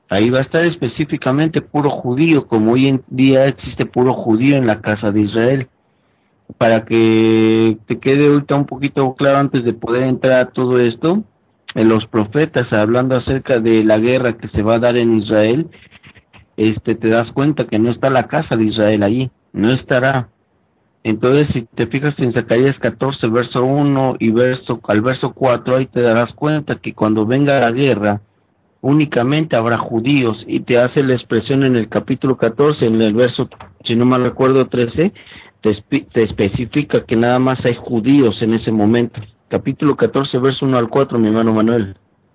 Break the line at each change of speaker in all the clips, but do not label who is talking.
Ahí va a estar específicamente puro judío, como hoy en día existe puro judío en la casa de Israel. Para que te quede ahorita un poquito claro antes de poder entrar a todo esto, en los profetas hablando acerca de la guerra que se va a dar en Israel, te das cuenta que no está la casa de Israel allí, no estará. Entonces, si te fijas en Zacarías 14, verso 1 y al verso 4, ahí te darás cuenta que cuando venga la guerra, únicamente habrá judíos, y te hace la expresión en el capítulo 14, en el verso, si no mal recuerdo, 13, te especifica que nada más hay judíos en ese momento. Capítulo 14, verso 1 al 4, mi hermano Manuel.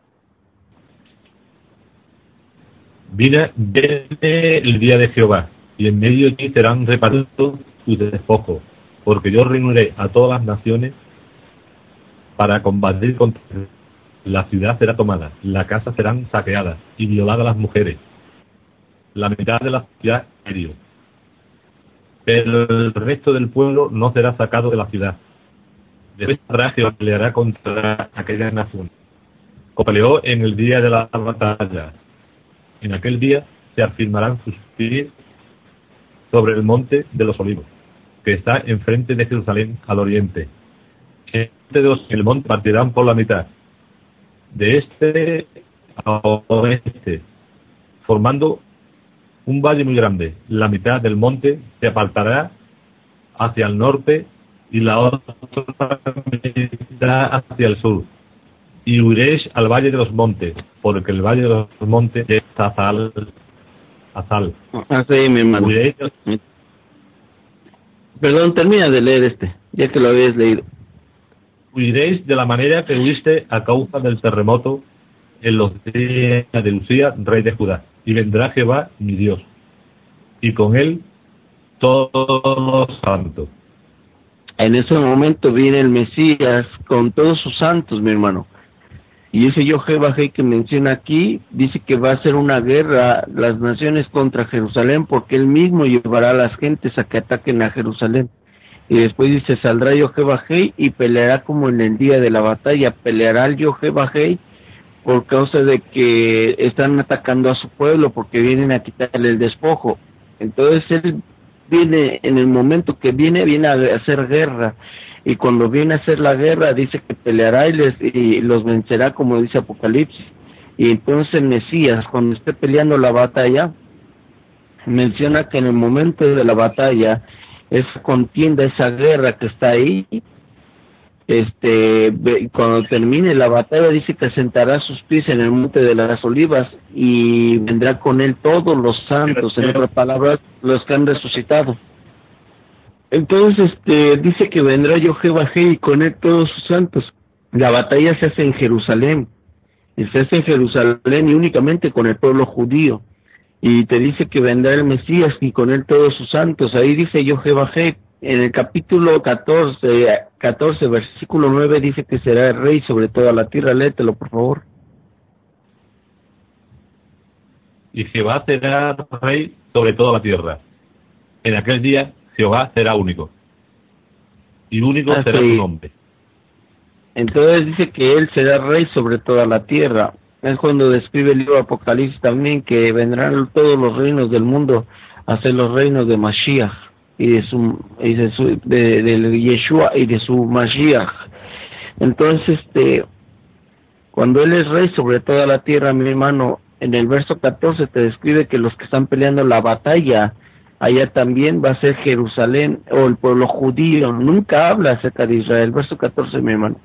Viene el día de Jehová, y en medio de ti serán repartidos tus despojos, porque yo reuniré a todas las naciones para combatir contra ti. La ciudad será tomada, la casa serán saqueadas y violadas las mujeres. La mitad de la ciudad herido. Pero el resto del pueblo no será sacado de la ciudad. Después Jehová peleará contra aquellas naciones. Como peleó en el día de la batalla. En aquel día se afirmarán sus pies sobre el monte de los olivos, que está enfrente de Jerusalén al oriente. El monte partirán por la mitad, de este a oeste, formando un valle muy grande. La mitad del monte se apartará hacia el norte y la otra mitad hacia el sur. Y huiréis al valle de los montes, porque el valle de los montes es Azal.
Así, mi hermano.
Huiréis.
Perdón, termina de leer ya que lo habías leído.
Huiréis de la manera que huiste a causa del terremoto en los días de Usías, rey de Judá. Y vendrá Jehová, mi Dios, y con él todos los santos.
En ese momento viene el Mesías con todos sus santos, mi hermano. Y ese Jehová que menciona aquí, dice que va a ser una guerra las naciones contra Jerusalén, porque él mismo llevará a las gentes a que ataquen a Jerusalén. Y después dice, saldrá Jehová y peleará como en el día de la batalla. Peleará el Jehová por causa de que están atacando a su pueblo, porque vienen a quitarle el despojo. Entonces él viene, en el momento que viene a hacer guerra. Y cuando viene a hacer la guerra, dice que peleará y los vencerá, como dice Apocalipsis. Y entonces el Mesías, cuando esté peleando la batalla, menciona que en el momento de la batalla, esa contienda, esa guerra que está ahí, cuando termine la batalla, dice que sentará sus pies en el monte de las olivas y vendrá con él todos los santos, en otras palabras, los que han resucitado. Entonces, dice que vendrá Jehová y con él todos sus santos. La batalla se hace en Jerusalén, y se hace en Jerusalén y únicamente con el pueblo judío. Y te dice que vendrá el Mesías y con él todos sus santos. Ahí dice Jehová en el capítulo 14, versículo 9, dice que será el rey sobre toda la tierra. Léetelo, por favor.
Y Jehová será rey sobre toda la tierra. En aquel día Jehová será único, y único será su nombre.
Entonces dice que él será rey sobre toda la tierra. Es cuando describe el libro de Apocalipsis también, que vendrán todos los reinos del mundo a ser los reinos de Mashiach y de Yeshua y de su Mashiach. Entonces, cuando él es rey sobre toda la tierra, mi hermano, en el verso 14 te describe que los que están peleando la batalla allá también va a ser Jerusalén o el pueblo judío. Nunca habla acerca de Israel. Verso 14, mi hermano.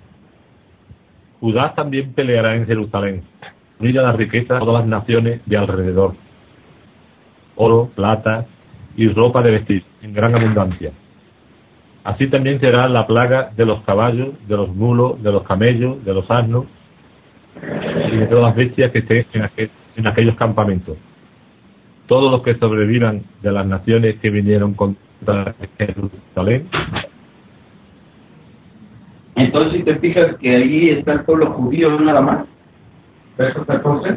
Judá también peleará en Jerusalén. Mira la riqueza de todas las naciones de alrededor. Oro, plata y ropa de vestir en gran abundancia. Así también será la plaga de los caballos, de los mulos, de los camellos, de los asnos y de todas las bestias que estén en aquellos campamentos. Todos los que sobrevivan de las naciones que vinieron contra Jerusalén.
Entonces, si te fijas que ahí está el pueblo judío nada más. Verso 14.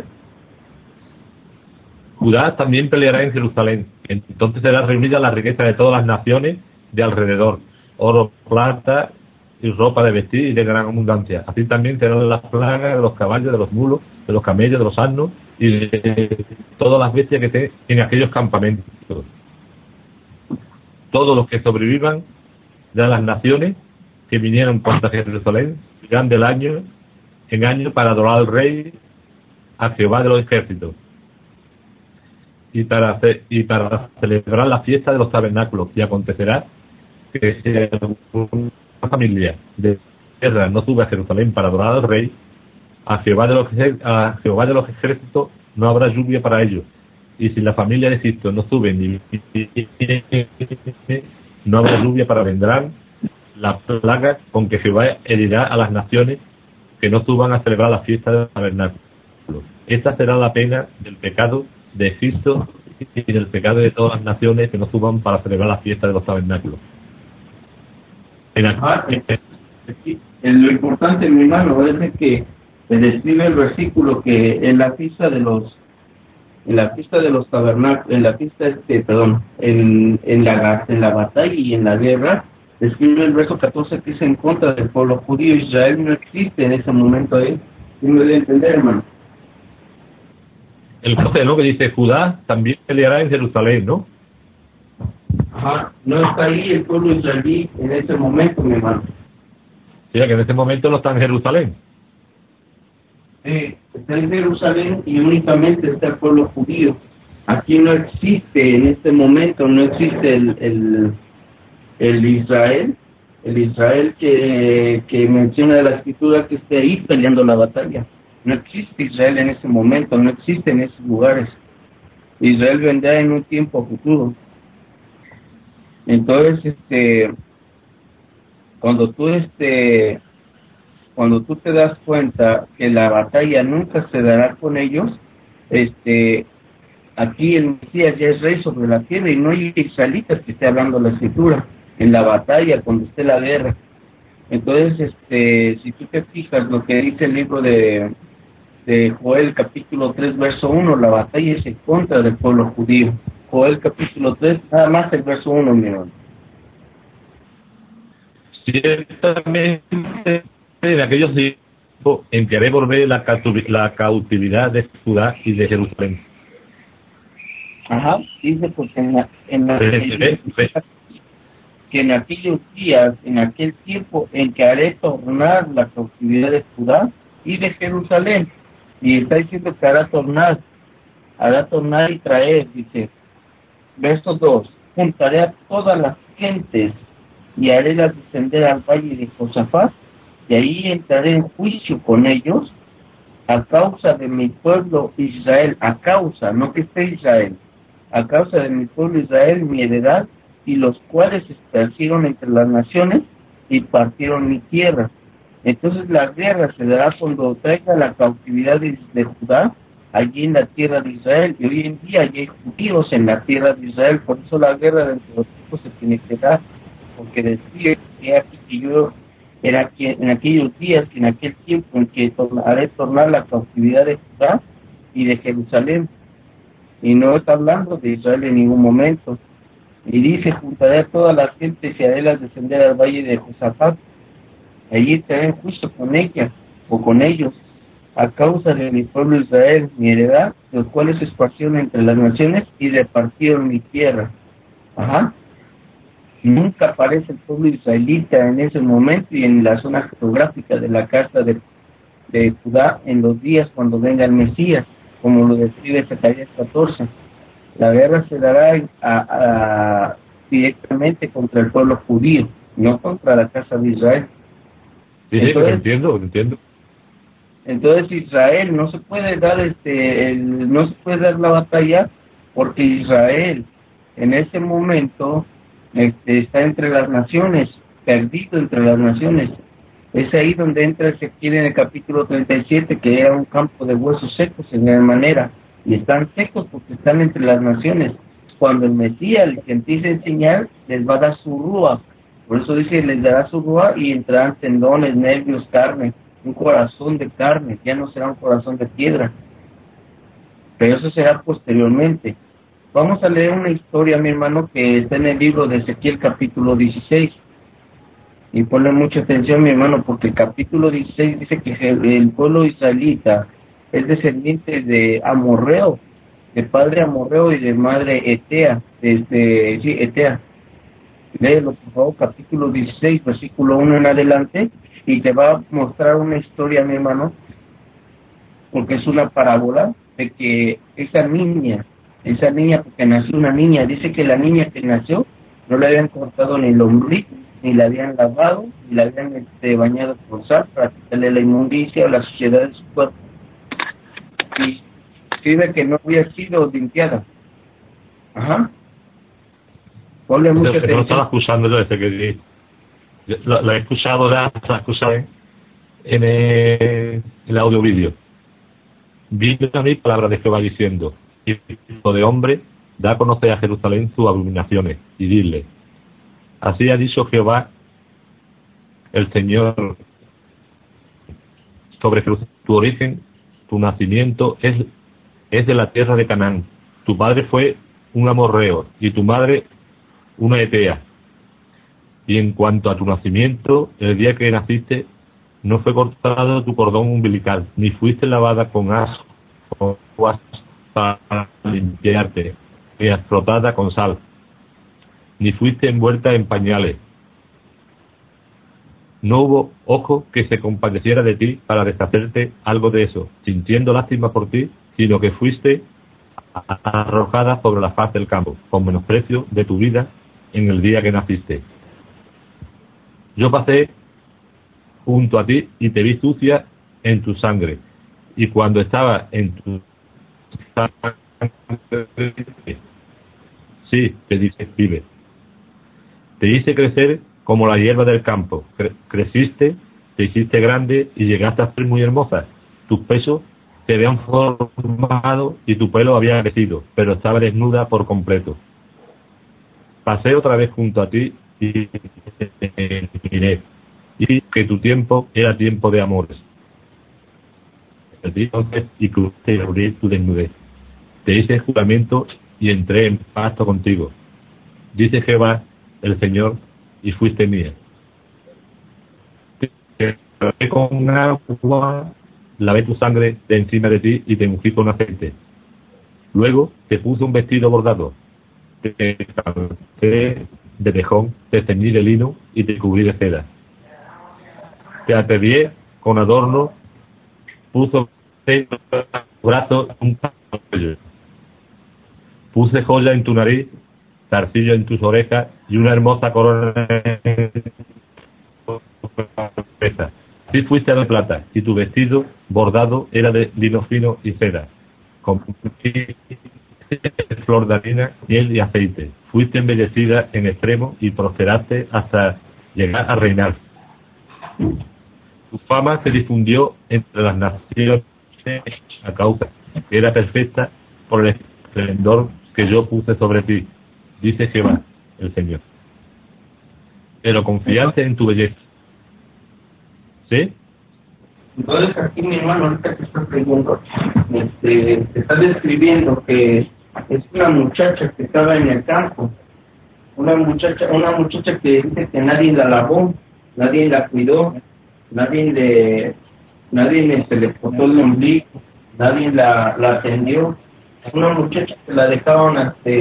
Judá también peleará en Jerusalén. Entonces será reunida la riqueza de todas las naciones de alrededor. Oro, plata y ropa de vestir y de gran abundancia. Así también serán las plagas de los caballos, de los mulos, de los camellos, de los asnos y de todas las bestias que estén en aquellos campamentos. Todos los que sobrevivan de las naciones que vinieron contra Jerusalén irán del año en año para adorar al Rey, a Jehová de los ejércitos, y para celebrar la fiesta de los tabernáculos. Y acontecerá que si alguna familia de tierra no sube a Jerusalén para adorar al Rey, a Jehová de los ejércitos, no habrá lluvia para ellos. Y si la familia de Egipto no sube ni no habrá lluvia para vendrán las plagas con que Jehová herirá a las naciones que no suban a celebrar la fiesta del tabernáculo. Esta será la pena del pecado de Egipto y del pecado de todas las naciones que no suban para celebrar la fiesta de los tabernáculos.
Lo importante, mi hermano, es de que se describe el versículo que en la fiesta de los tabernáculos, en la batalla y en la guerra, describe el verso 14 que es en contra del pueblo judío. Israel no existe en ese momento, ¿sí me debe entender, hermano?
El 14, ¿no? Que dice Judá también peleará en Jerusalén, ¿no?
Ajá, no está ahí el pueblo israelí en ese momento, mi hermano.
Sí, que en ese momento no está en Jerusalén.
Está en Jerusalén y únicamente está el pueblo judío. Aquí no existe en este momento, no existe el Israel que menciona la escritura que esté ahí peleando la batalla. No existe Israel en ese momento, no existe en esos lugares. Israel vendrá en un tiempo futuro. Entonces, cuando tú te das cuenta que la batalla nunca se dará con ellos, aquí el Mesías ya es rey sobre la tierra y no hay israelitas que esté hablando la escritura en la batalla cuando esté la guerra. Entonces, si tú te fijas lo que dice el libro de Joel capítulo 3 verso 1, la batalla es en contra del pueblo judío. Joel capítulo 3, nada más el verso 1, mi hermano.
Ciertamente en aquellos tiempos en que haré volver la cautividad de Judá y de Jerusalén.
Ajá, dice porque que en aquellos días, en aquel tiempo en que haré tornar la cautividad de Judá y de Jerusalén. Y está diciendo que hará tornar y traer, dice, verso 2, juntaré a todas las gentes y haré las descender al valle de Josafat, y ahí entraré en juicio con ellos a causa de mi pueblo Israel, a causa, no que esté Israel, a causa de mi pueblo Israel, mi heredad, y los cuales se esparcieron entre las naciones y partieron mi tierra. Entonces la guerra se dará cuando traiga la cautividad de Judá allí en la tierra de Israel, y hoy en día ya hay judíos en la tierra de Israel, por eso la guerra de los tipos se tiene que dar, porque decía que aquí que yo era que en aquellos días, que en aquel tiempo en que haré tornar la cautividad de Judá y de Jerusalén, y no está hablando de Israel en ningún momento. Y dice, juntaré a todas las gentes y haré las descender al valle de Josafat, allí estaré en juicio con ella o con ellos, a causa de mi pueblo Israel, mi heredad, los cuales se esparcieron entre las naciones y repartieron mi tierra. Ajá. Nunca aparece el pueblo israelita en ese momento y en la zona geográfica de la carta de Judá en los días cuando venga el Mesías, como lo describe Zacarías 14. La guerra se dará directamente contra el pueblo judío, no contra la casa de Israel.
Sí, entonces, lo entiendo.
Entonces Israel no se puede dar no se puede dar la batalla porque Israel en ese momento está entre las naciones, perdido entre las naciones. Es ahí donde entra Ezequiel en el capítulo 37, que era un campo de huesos secos en gran manera, y están secos porque están entre las naciones. Cuando el Mesías les empiece a enseñar, les va a dar su rúa. Por eso dice, les dará su rúa y entrarán tendones, nervios, carne, un corazón de carne, ya no será un corazón de piedra. Pero eso será posteriormente. Vamos a leer una historia, mi hermano, que está en el libro de Ezequiel capítulo 16. Y ponle mucha atención, mi hermano, porque el capítulo 16 dice que el pueblo israelita es descendiente de Amorreo, de padre Amorreo y de madre Etea, sí, Etea. Léelo, por favor, capítulo 16, versículo 1 en adelante, y te va a mostrar una historia, mi hermano, porque es una parábola de que esa niña, porque nació una niña, dice que la niña que nació no le habían cortado ni el ombligo, ni la habían lavado, ni la habían bañado con sal para quitarle la inmundicia o la suciedad de su cuerpo. Y escribe que no había sido limpiada. Ajá. Ponle mucha atención.
No estaba escuchando yo ese que lo he escuchado ya, lo he escuchado en el audio vídeo. Vino a mí palabra de Jehová diciendo: Hijo de hombre, da a conocer a Jerusalén sus abominaciones, y dile: así ha dicho Jehová el Señor sobre Jerusalén. Tu origen, tu nacimiento es de la tierra de Canaán. Tu padre fue un amorreo y tu madre una etea. Y en cuanto a tu nacimiento, el día que naciste, no fue cortado tu cordón umbilical, ni fuiste lavada con asco para limpiarte, ni frotada con sal, ni fuiste envuelta en pañales. No hubo ojo que se compadeciera de ti para deshacerte algo de eso, sintiendo lástima por ti, sino que fuiste arrojada sobre la faz del campo, con menosprecio de tu vida en el día que naciste. Yo pasé junto a ti y te vi sucia en tu sangre, y cuando estaba en tu sangre, sí, te dice, vive. Te hice crecer como la hierba del campo, creciste, te hiciste grande y llegaste a ser muy hermosa. Tus pechos se habían formado y tu pelo había crecido, pero estaba desnuda por completo. Pasé otra vez junto a ti y te miré, y que tu tiempo era tiempo de amores. Entonces, y crucé abrir tu desnudez. Te hice juramento y entré en pacto contigo. Dice Jehová, el Señor, y fuiste mía. Te lavé con agua, lavé tu sangre de encima de ti y te ungí con aceite. Luego te puse un vestido bordado, te calcé de tejón, te ceñí de lino y te cubrí de seda. Te atavié con adorno, puso en tu brazo un cabello. Puse joya en tu nariz, zarcillo en tus orejas y una hermosa corona en tu cabeza. Así fuiste de plata, y tu vestido bordado era de lino fino y seda, con flor de harina, miel y aceite. Fuiste embellecida en extremo y prosperaste hasta llegar a reinar. Tu fama se difundió entre las naciones a causa que era perfecta por el esplendor que yo puse sobre ti, dice Jehová, el Señor. Pero confiaste en tu belleza. ¿Sí?
Entonces aquí, mi hermano, ahorita que estás preguntando, te está describiendo que es una muchacha que estaba en el campo, una muchacha que dice que nadie la lavó, nadie la cuidó, nadie se le cortó el ombligo, nadie la atendió. Una muchacha que la dejaron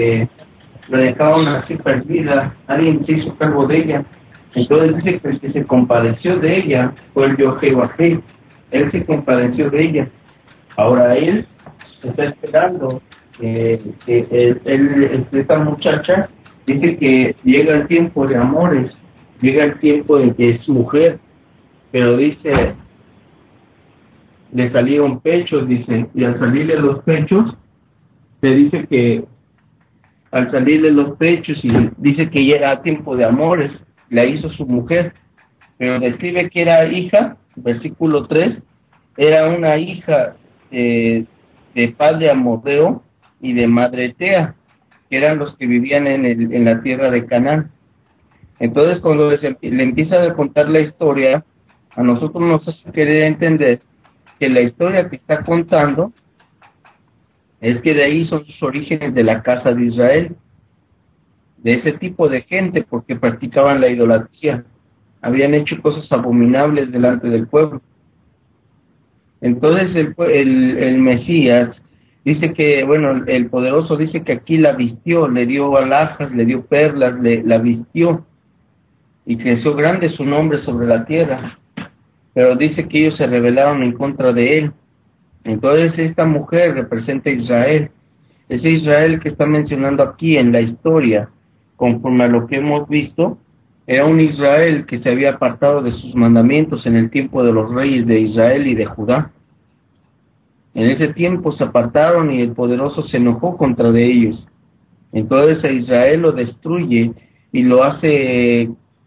así perdida, nadie se hizo cargo de ella. Entonces dice que el que se compadeció de ella fue el Jehová. Él se compadeció de ella. Ahora él está esperando que esta muchacha dice que llega el tiempo de amores, llega el tiempo en que es mujer, pero dice, le salieron pechos, dice, y al salirle los pechos, se dice que al salirle los pechos y dice que ya era tiempo de amores, la hizo su mujer, pero describe que era hija, versículo 3, era una hija de padre amorreo y de madre Etea, que eran los que vivían en la tierra de Canaán. Entonces, cuando le empieza a contar la historia, a nosotros nos hace querer entender que la historia que está contando es que de ahí son sus orígenes de la casa de Israel, de ese tipo de gente, porque practicaban la idolatría. habían hecho cosas abominables delante del pueblo. Entonces el Mesías dice que, bueno, el poderoso dice que aquí la vistió, le dio alhajas, le dio perlas, la vistió, y creció grande su nombre sobre la tierra. Pero dice que ellos se rebelaron en contra de él. Entonces esta mujer representa a Israel. Ese Israel que está mencionando aquí en la historia, conforme a lo que hemos visto, era un Israel que se había apartado de sus mandamientos en el tiempo de los reyes de Israel y de Judá. En ese tiempo se apartaron y el poderoso se enojó contra de ellos. Entonces a Israel lo destruye y lo hace,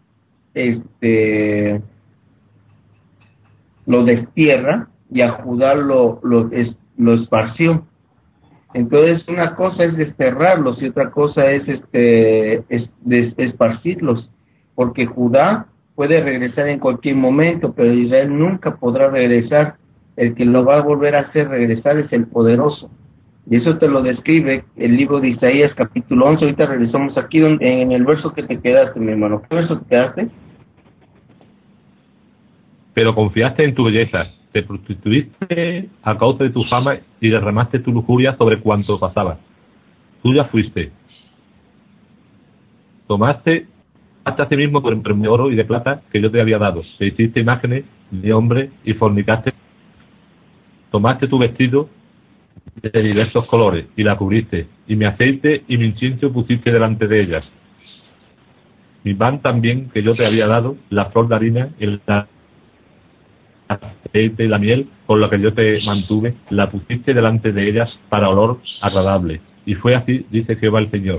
lo destierra, y a Judá lo esparció. Entonces una cosa es desterrarlos y otra cosa es esparcirlos, porque Judá puede regresar en cualquier momento, pero Israel nunca podrá regresar. El que lo va a volver a hacer regresar es el poderoso. Y eso te lo describe el libro de Isaías capítulo 11. Ahorita regresamos aquí en el verso que te quedaste, mi hermano. ¿Qué verso te quedaste?
Pero confiaste en tu belleza, te prostituiste a causa de tu fama y derramaste tu lujuria sobre cuanto pasaba. Tuya fuiste. Tomaste hasta a ti mismo por premio de oro y de plata que yo te había dado. Te hiciste imágenes de hombre y fornicaste. Tomaste tu vestido de diversos colores y la cubriste, y mi aceite y mi incienso pusiste delante de ellas. Mi pan también que yo te había dado, la flor de harina, el aceite y la miel, con lo que yo te mantuve, la pusiste delante de ellas para olor agradable. Y fue así, dice Jehová el Señor.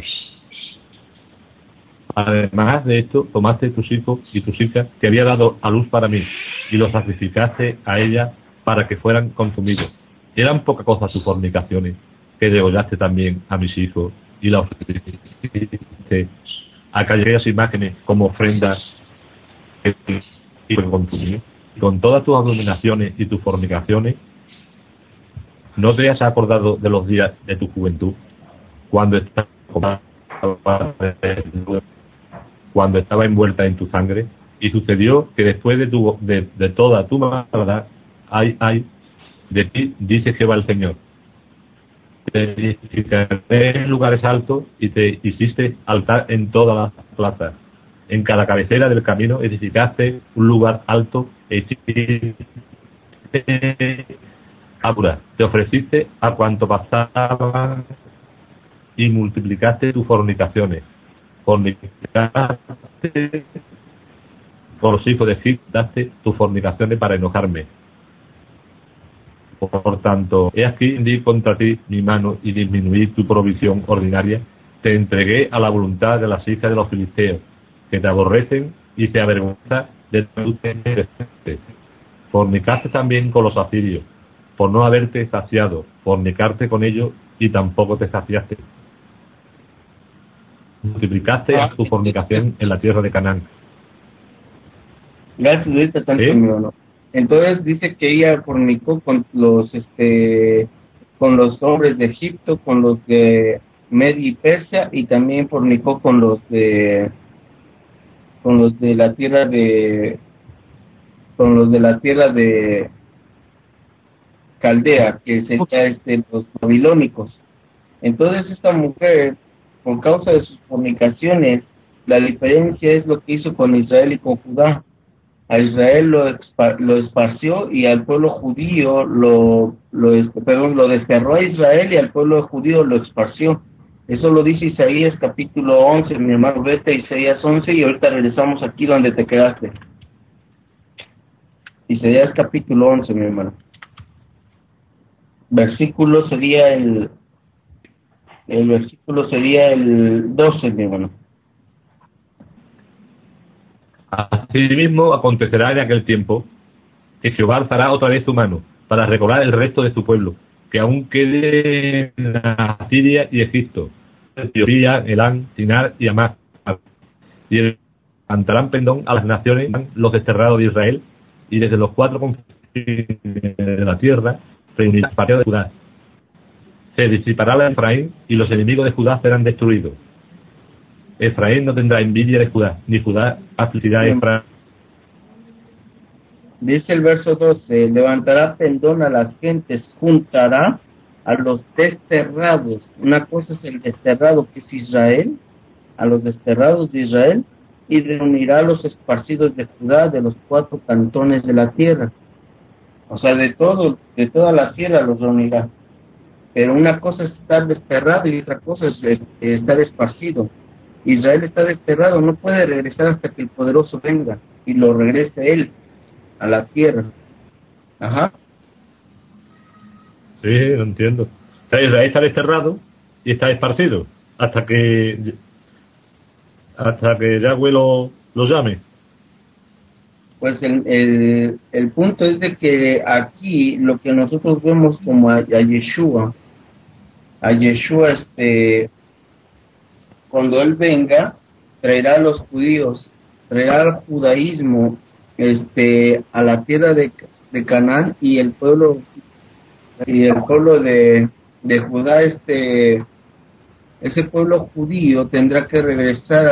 Además de esto, tomaste tus hijos y tus hijas que había dado a luz para mí, y los sacrificaste a ella para que fueran consumidos. Eran poca cosa tus fornicaciones, que degollaste también a mis hijos, y la ofreciste a aquellas imágenes como ofrendas y consumidos. Y con todas tus abominaciones y tus fornicaciones, ¿no te has acordado de los días de tu juventud, cuando estaba envuelta en tu sangre? Y sucedió que después de toda tu maldad, ay de ti, dice Jehová el Señor, te edificaré en lugares altos y te hiciste altar en todas las plazas. En cada cabecera del camino edificaste un lugar alto e hiciste altura. Te ofreciste a cuanto pasaba y multiplicaste tus fornicaciones. Fornicaste por los hijos de Egipto, daste tus fornicaciones para enojarme. Por tanto, he aquí di contra ti mi mano y disminuí tu provisión ordinaria. Te entregué a la voluntad de las hijas de los filisteos, que te aborrecen y se avergüenzan de tu fornicaste también con los asirios, por no haberte saciado, fornicaste con ellos y tampoco te saciaste. Multiplicaste tu fornicación en la tierra de Canaán.
Gracias, tanto, ¿no? Entonces dice que ella fornicó con los hombres de Egipto, con los de Media y Persia, y también fornicó con los de la tierra de Caldea, que sería los babilónicos. Entonces esta mujer, por causa de sus fornicaciones, la diferencia es lo que hizo con Israel y con Judá. A Israel lo esparció, y al pueblo judío lo desterró a Israel, y al pueblo judío lo esparció. Eso lo dice Isaías capítulo 11, mi hermano. Vete a Isaías 11 y ahorita regresamos aquí donde te quedaste. Isaías capítulo 11, mi hermano. Versículo sería el versículo sería el 12, mi hermano.
Asimismo acontecerá en aquel tiempo que Jehová alzará otra vez su mano para recobrar el resto de su pueblo, que aún quede en Asiria y Egipto, Etiopía, Elán, Sinar y Amad, y levantarán pendón a las naciones, los desterrados de Israel, y desde los cuatro confines de la tierra reunirán partido de Judá. Se disipará la Efraín, y los enemigos de Judá serán destruidos. Efraín no tendrá envidia de Judá, ni Judá afligirá a Efraín.
Dice el verso 12, levantará pendón a las gentes, juntará a los desterrados. Una cosa es el desterrado, que es Israel, a los desterrados de Israel, y reunirá a los esparcidos de Judá, de los 4 cantones de la tierra. O sea, de toda la tierra los reunirá. Pero una cosa es estar desterrado y otra cosa es estar esparcido. Israel está desterrado, no puede regresar hasta que el poderoso venga y lo regrese él a la tierra. Ajá.
Sí, lo entiendo. O sea, Israel está desterrado y está esparcido hasta que Yahweh lo llame.
Pues el punto es de que aquí lo que nosotros vemos como a Yeshua, cuando él venga, traerá a los judíos, traerá al judaísmo, a la tierra de Canaán, y el pueblo de Judá, ese pueblo judío tendrá que regresar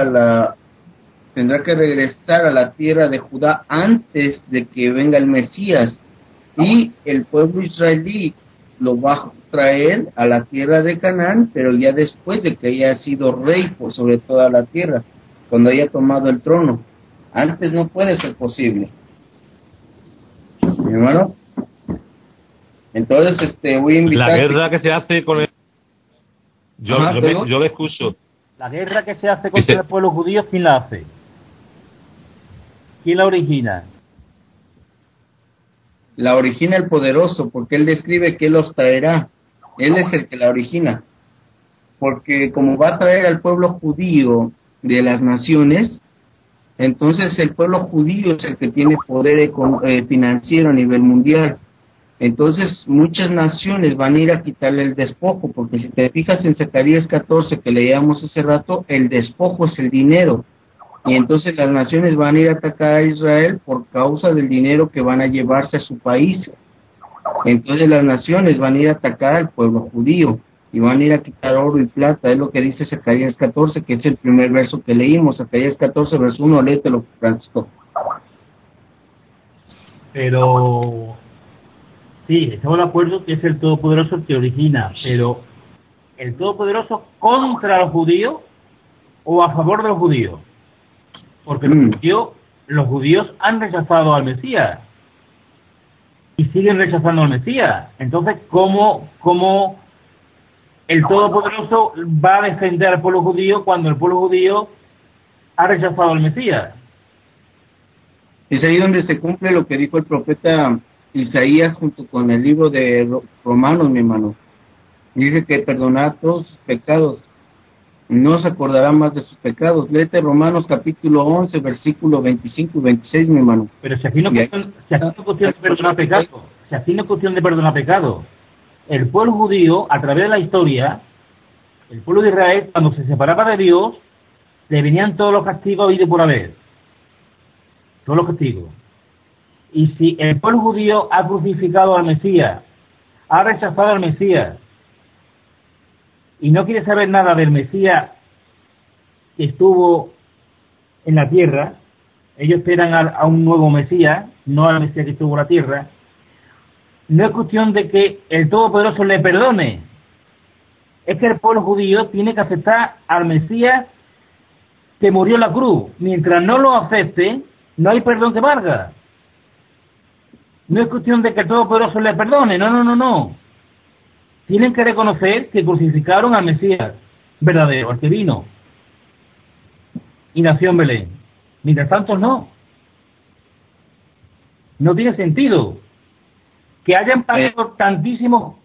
a la tierra de Judá antes de que venga el Mesías, y el pueblo israelí lo va a traer a la tierra de Canaán, pero ya después de que haya sido rey por sobre toda la tierra, cuando haya tomado el trono. Antes no puede ser posible, mi hermano. Entonces, voy a invitar...
La guerra que se hace con el... Yo le escucho.
La guerra que se hace contra el pueblo judío, ¿quién la hace? ¿Quién la origina?
La origina el poderoso, porque él describe que él los traerá. Él es el que la origina. Porque como va a traer al pueblo judío de las naciones, entonces el pueblo judío es el que tiene poder financiero a nivel mundial. Entonces muchas naciones van a ir a quitarle el despojo, porque si te fijas en Zacarías 14 que leíamos hace rato, el despojo es el dinero. Y entonces las naciones van a ir a atacar a Israel por causa del dinero que van a llevarse a su país. Entonces las naciones van a ir a atacar al pueblo judío y van a ir a quitar oro y plata. Es lo que dice Zacarías 14, que es el primer verso que leímos. Zacarías 14, verso 1, léetelo, Francisco.
Pero sí, estamos de acuerdo que es el Todopoderoso el que origina, pero ¿el Todopoderoso contra los judíos o a favor de los judíos? Porque los judíos han rechazado al Mesías y siguen rechazando al Mesías. Entonces, ¿cómo el Todopoderoso va a defender al pueblo judío cuando el pueblo judío ha rechazado al Mesías?
Es ahí donde se cumple lo que dijo el profeta Isaías junto con el libro de Romanos, mi hermano. Dice que perdonad todos sus pecados, no se acordará más de sus pecados. Léete Romanos capítulo 11, versículo 25 y 26, mi hermano.
Pero si aquí no es cuestión de perdonar pecado, si aquí no es cuestión de perdonar pecado, el pueblo judío, a través de la historia, el pueblo de Israel, cuando se separaba de Dios, le venían todos los castigos habidos por haber. Todos los castigos. Y si el pueblo judío ha crucificado al Mesías, ha rechazado al Mesías, y no quiere saber nada del Mesías que estuvo en la tierra, ellos esperan a un nuevo Mesías, no al Mesías que estuvo en la tierra, no es cuestión de que el Todopoderoso le perdone, es que el pueblo judío tiene que aceptar al Mesías que murió en la cruz. Mientras no lo acepte, no hay perdón que valga. No es cuestión de que el Todopoderoso le perdone, no. Tienen que reconocer que crucificaron al Mesías verdadero, al que vino y nació en Belén. Mientras tanto, no. No tiene sentido que hayan pagado tantísimos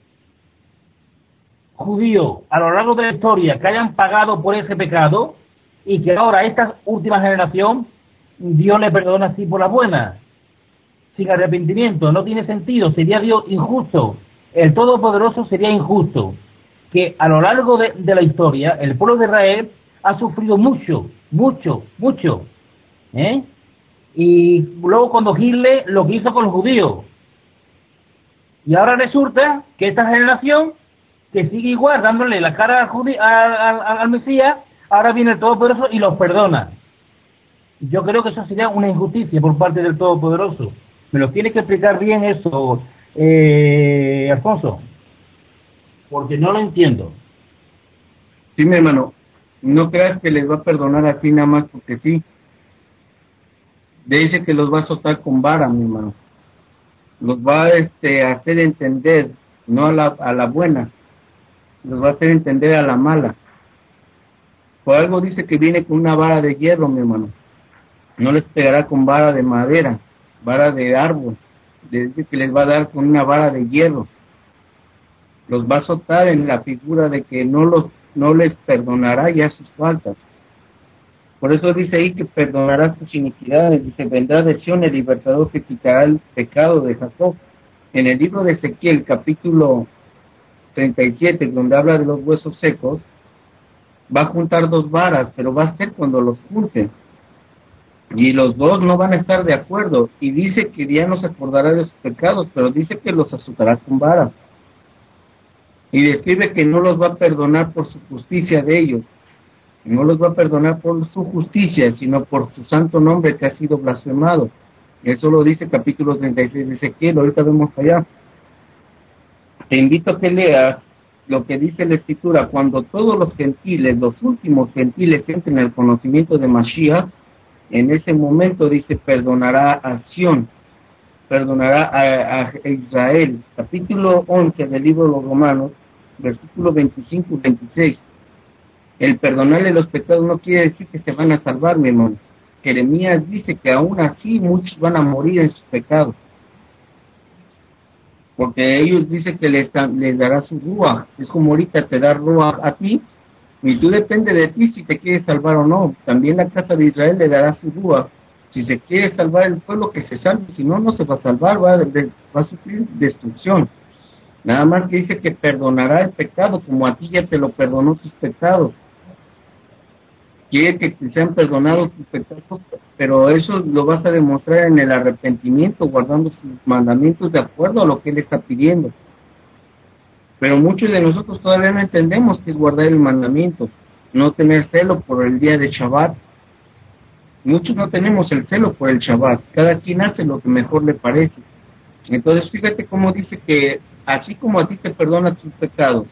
judíos a lo largo de la historia, que hayan pagado por ese pecado, y que ahora esta última generación Dios le perdona así por la buena, sin arrepentimiento. No tiene sentido, sería Dios injusto. El Todopoderoso sería injusto, que a lo largo de la historia el pueblo de Israel ha sufrido mucho, y luego cuando Hitler lo que hizo con los judíos, y ahora resulta que esta generación que sigue igual dándole la cara al Mesías, ahora viene el Todopoderoso y los perdona. Yo creo que eso sería una injusticia por parte del Todopoderoso. Me lo tiene que explicar bien eso, Alfonso, porque no lo entiendo.
Sí, mi hermano, no creas que les va a perdonar así nada más porque sí. Dice que los va a azotar con vara, mi hermano. Los va a hacer entender, no a la buena, los va a hacer entender a la mala. Por algo dice que viene con una vara de hierro, mi hermano. No les pegará con vara de madera, vara de árbol. Dice que les va a dar con una vara de hierro. Los va a azotar en la figura de que no les perdonará ya sus faltas. Por eso dice ahí que perdonará sus iniquidades. Dice, vendrá de Sion el libertador que quitará el pecado de Jacob. En el libro de Ezequiel, capítulo 37, donde habla de los huesos secos, va a juntar dos varas, pero va a ser cuando los junte. Y los dos no van a estar de acuerdo. Y dice que ya no se acordará de sus pecados, pero dice que los azotará con varas. Y describe que no los va a perdonar por su justicia de ellos. No los va a perdonar por su justicia, sino por su santo nombre que ha sido blasfemado. Eso lo dice capítulo 36 de Ezequiel. Ahorita vemos allá. Te invito a que leas lo que dice la Escritura. Cuando todos los gentiles, los últimos gentiles, entren en el conocimiento de Mashiach, en ese momento dice, perdonará a Sion, perdonará a Israel. Capítulo 11 del libro de los Romanos, versículos 25 y 26. El perdonarle los pecados no quiere decir que se van a salvar, mi hermano. Jeremías dice que aún así muchos van a morir en sus pecados. Porque ellos dicen que les dará su rúa. Es como ahorita te da rúa a ti, y tú depende de ti si te quieres salvar o no. También la casa de Israel le dará su rúa. Si se quiere salvar el pueblo, que se salve. Si no, no se va a salvar, va a sufrir destrucción. Nada más que dice que perdonará el pecado, como a ti ya te lo perdonó tus pecados. Quiere que te sean perdonados tus pecados, pero eso lo vas a demostrar en el arrepentimiento, guardando sus mandamientos de acuerdo a lo que Él está pidiendo. Pero muchos de nosotros todavía no entendemos qué es guardar el mandamiento, no tener celo por el día de Shabbat. Muchos no tenemos el celo por el Shabbat, cada quien hace lo que mejor le parece. Entonces fíjate cómo dice que así como a ti te perdonan tus pecados,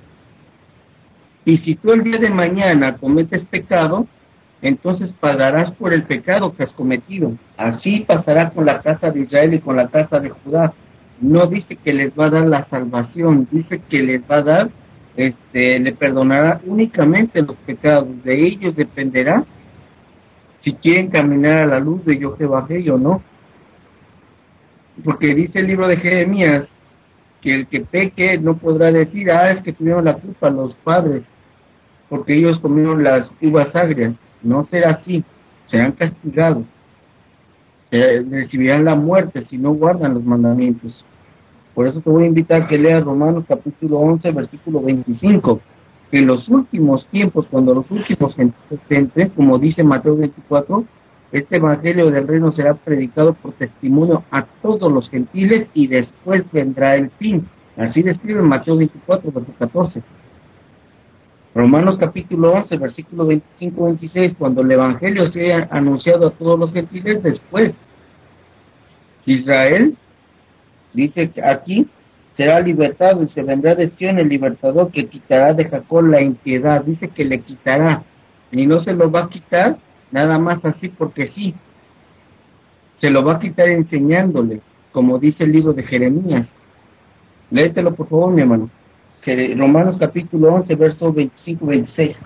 y si tú el día de mañana cometes pecado, entonces pagarás por el pecado que has cometido. Así pasará con la casa de Israel y con la casa de Judá. No dice que les va a dar la salvación, dice que les va a dar, le perdonará únicamente los pecados. De ellos dependerá si quieren caminar a la luz de Jehová o no. Porque dice el libro de Jeremías que el que peque no podrá decir, es que tuvieron la culpa los padres, porque ellos comieron las uvas agrias. No será así, serán castigados, recibirán la muerte si no guardan los mandamientos. Por eso te voy a invitar a que leas Romanos capítulo 11, versículo 25, que en los últimos tiempos, cuando los últimos gentiles entren, como dice Mateo 24, este evangelio del reino será predicado por testimonio a todos los gentiles y después vendrá el fin. Así describe Mateo 24, versículo 14. Romanos capítulo 11, versículo 25-26, cuando el evangelio sea anunciado a todos los gentiles, después Israel, dice que aquí será libertado y se vendrá de Sion el libertador que quitará de Jacob la impiedad. Dice que le quitará y no se lo va a quitar nada más así porque sí, se lo va a quitar enseñándole, como dice el libro de Jeremías. Léetelo por favor, mi hermano. Romanos capítulo 11, versos 25-26.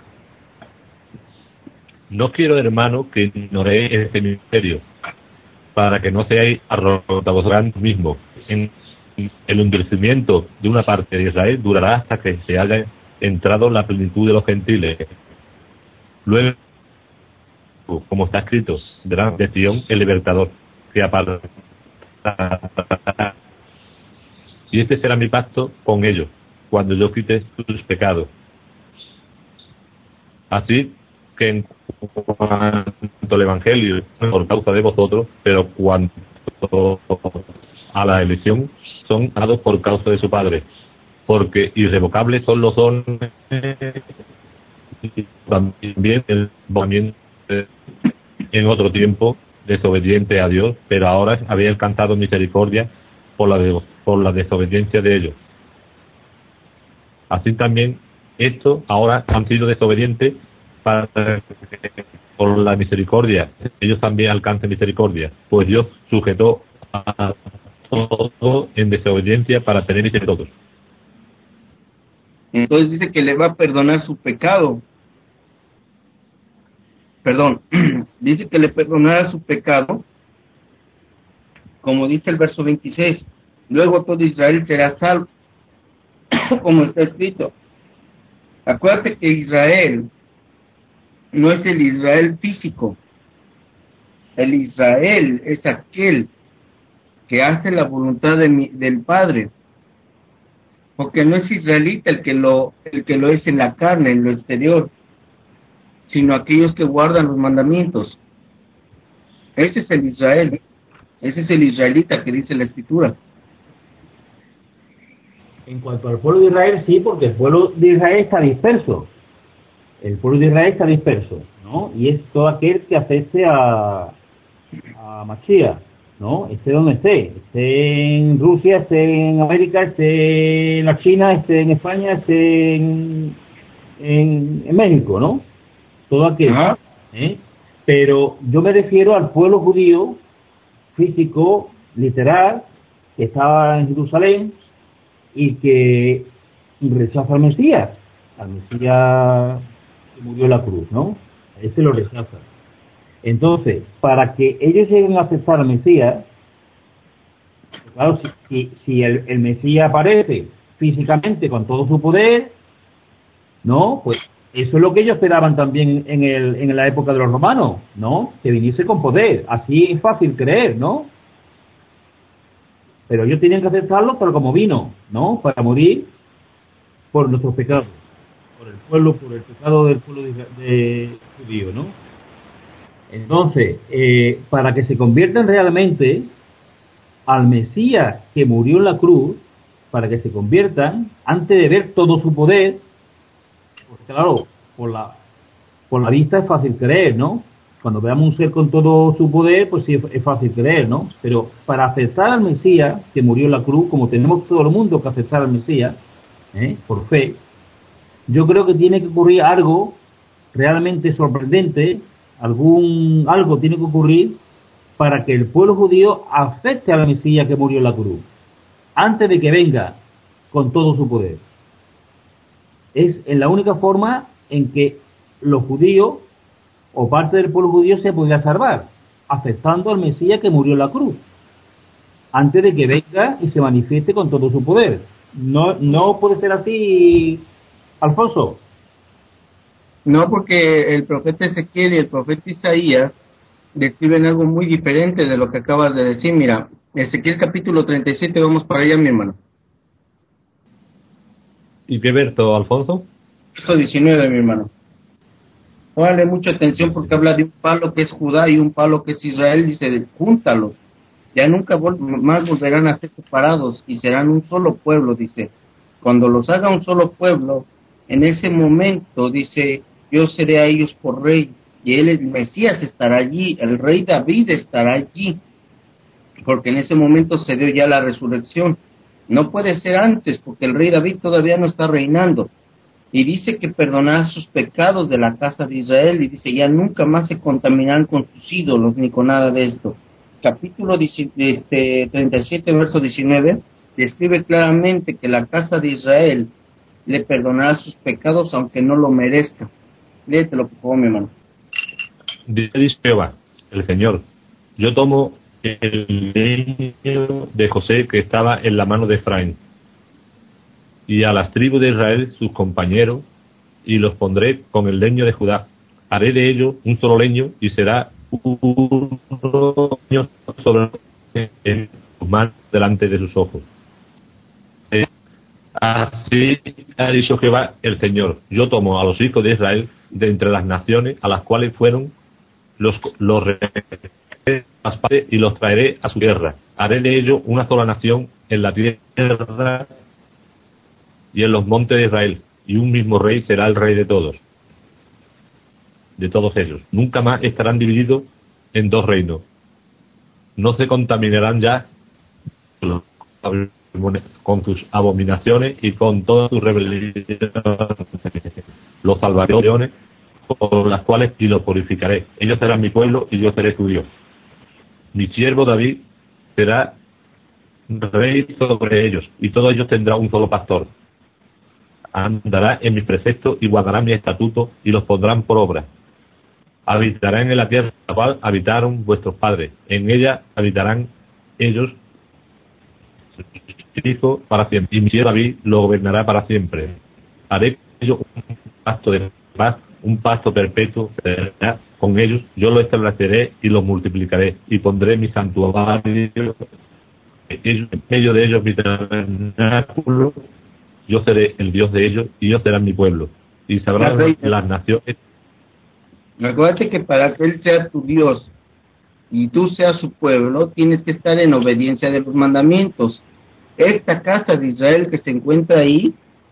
No quiero, hermano, que ignoréis este misterio, para que no seáis arrogados vosotros mismos. En el endurecimiento de una parte de Israel durará hasta que se haya entrado la plenitud de los gentiles. Luego, como está escrito, verán de Sion el libertador, que apartará. Y este será mi pacto con ellos, cuando yo quite sus pecados. Así que en cuanto al Evangelio, por causa de vosotros, pero cuanto a la elección, son dados por causa de su Padre, porque irrevocables son los dones, y también el movimiento en otro tiempo desobedientes a Dios, pero ahora había alcanzado misericordia por la desobediencia de ellos. Así también estos ahora han sido desobedientes para que por la misericordia ellos también alcancen misericordia, pues Dios sujetó a todos en desobediencia para tener misericordia de todos.
Entonces dice que le va a perdonar su pecado. Perdón, dice que le perdonará su pecado, como dice el verso 26. Luego todo Israel será salvo, como está escrito. Acuérdate que Israel no es el Israel físico. El Israel es aquel que hace la voluntad del Padre. Porque no es israelita el que lo es en la carne, en lo exterior, sino aquellos que guardan los mandamientos. Ese es el Israel. Ese es el israelita que dice la Escritura.
En cuanto al pueblo de Israel, sí, porque el pueblo de Israel está disperso. El pueblo de Israel está disperso, ¿no? Y es todo aquel que afecte a Mashiach, ¿no? Esté donde esté en Rusia, esté en América, esté en la China, esté en España, esté en México, ¿no? Todo aquel. Pero yo me refiero al pueblo judío físico, literal, que estaba en Jerusalén y que rechaza al Mesías que murió en la cruz, ¿no? Ese lo rechaza. Entonces, para que ellos lleguen a aceptar al Mesías, claro, si el Mesías aparece físicamente con todo su poder, ¿no? Pues eso es lo que ellos esperaban también en la época de los romanos, ¿no? Que viniese con poder. Así es fácil creer, ¿no? Pero ellos tenían que aceptarlo tal como vino, ¿no? Para morir por nuestros pecados, por el pecado del pueblo de judío, ¿no? Entonces, para que se conviertan realmente al Mesías que murió en la cruz, para que se conviertan, antes de ver todo su poder, porque claro, por la vista es fácil creer, ¿no? Cuando veamos un ser con todo su poder, pues sí es fácil creer, ¿no? Pero para aceptar al Mesías que murió en la cruz, como tenemos todo el mundo que aceptar al Mesías, por fe, yo creo que tiene que ocurrir algo realmente sorprendente, algo tiene que ocurrir para que el pueblo judío acepte al Mesías que murió en la cruz, antes de que venga con todo su poder. Es en la única forma en que los judíos o parte del pueblo judío se podría salvar, aceptando al Mesías que murió en la cruz, antes de que venga y se manifieste con todo su poder. No puede ser así, Alfonso.
No, porque el profeta Ezequiel y el profeta Isaías describen algo muy diferente de lo que acabas de decir. Mira, Ezequiel capítulo 37, vamos para allá, mi hermano.
¿Y qué verso, Alfonso?
Verso 19, mi hermano. Póngale mucha atención porque habla de un palo que es Judá y un palo que es Israel. Dice, júntalos. Ya nunca más volverán a ser separados y serán un solo pueblo, dice. Cuando los haga un solo pueblo, en ese momento, dice, yo seré a ellos por rey, y él, el Mesías, estará allí, el rey David estará allí, porque en ese momento se dio ya la resurrección. No puede ser antes, porque el rey David todavía no está reinando. Y dice que perdonará sus pecados de la casa de Israel, y dice, ya nunca más se contaminarán con sus ídolos, ni con nada de esto. Capítulo 37, verso 19, describe claramente que la casa de Israel le perdonará sus pecados aunque no lo merezca. Léetelo, por favor, mi hermano.
Dice Jehová, el Señor, yo tomo el leño de José que estaba en la mano de Efraín, y a las tribus de Israel sus compañeros, y los pondré con el leño de Judá. Haré de ellos un solo leño, y será un leño sobre sus manos delante de sus ojos. Así ha dicho Jehová el Señor, yo tomo a los hijos de Israel de entre las naciones a las cuales fueron, los y los traeré a su tierra. Haré de ellos una sola nación en la tierra y en los montes de Israel, y un mismo rey será el rey de todos ellos. Nunca más estarán divididos en dos reinos, no se contaminarán ya con sus abominaciones y con todas sus rebeliones. Los salvaré por las cuales y los purificaré. Ellos serán mi pueblo y yo seré su Dios. Mi siervo David será rey sobre ellos, y todos ellos tendrán un solo pastor. Andará en mis preceptos y guardará mis estatutos y los pondrán por obra. Habitarán en la tierra la cual habitaron vuestros padres. En ella habitarán ellos, hijos, para siempre. Y mi siervo David lo gobernará para siempre. Haré con ellos un pacto de paz, un pacto perpetuo con ellos. Yo lo estableceré y los multiplicaré. Y pondré mi santuario en medio de ellos, mi tabernáculo. Yo seré el Dios de ellos y ellos serán mi pueblo. Y sabrán las naciones.
Acuérdate que para que Él sea tu Dios y tú seas su pueblo, tienes que estar en obediencia de los mandamientos. Esta casa de Israel que se encuentra ahí,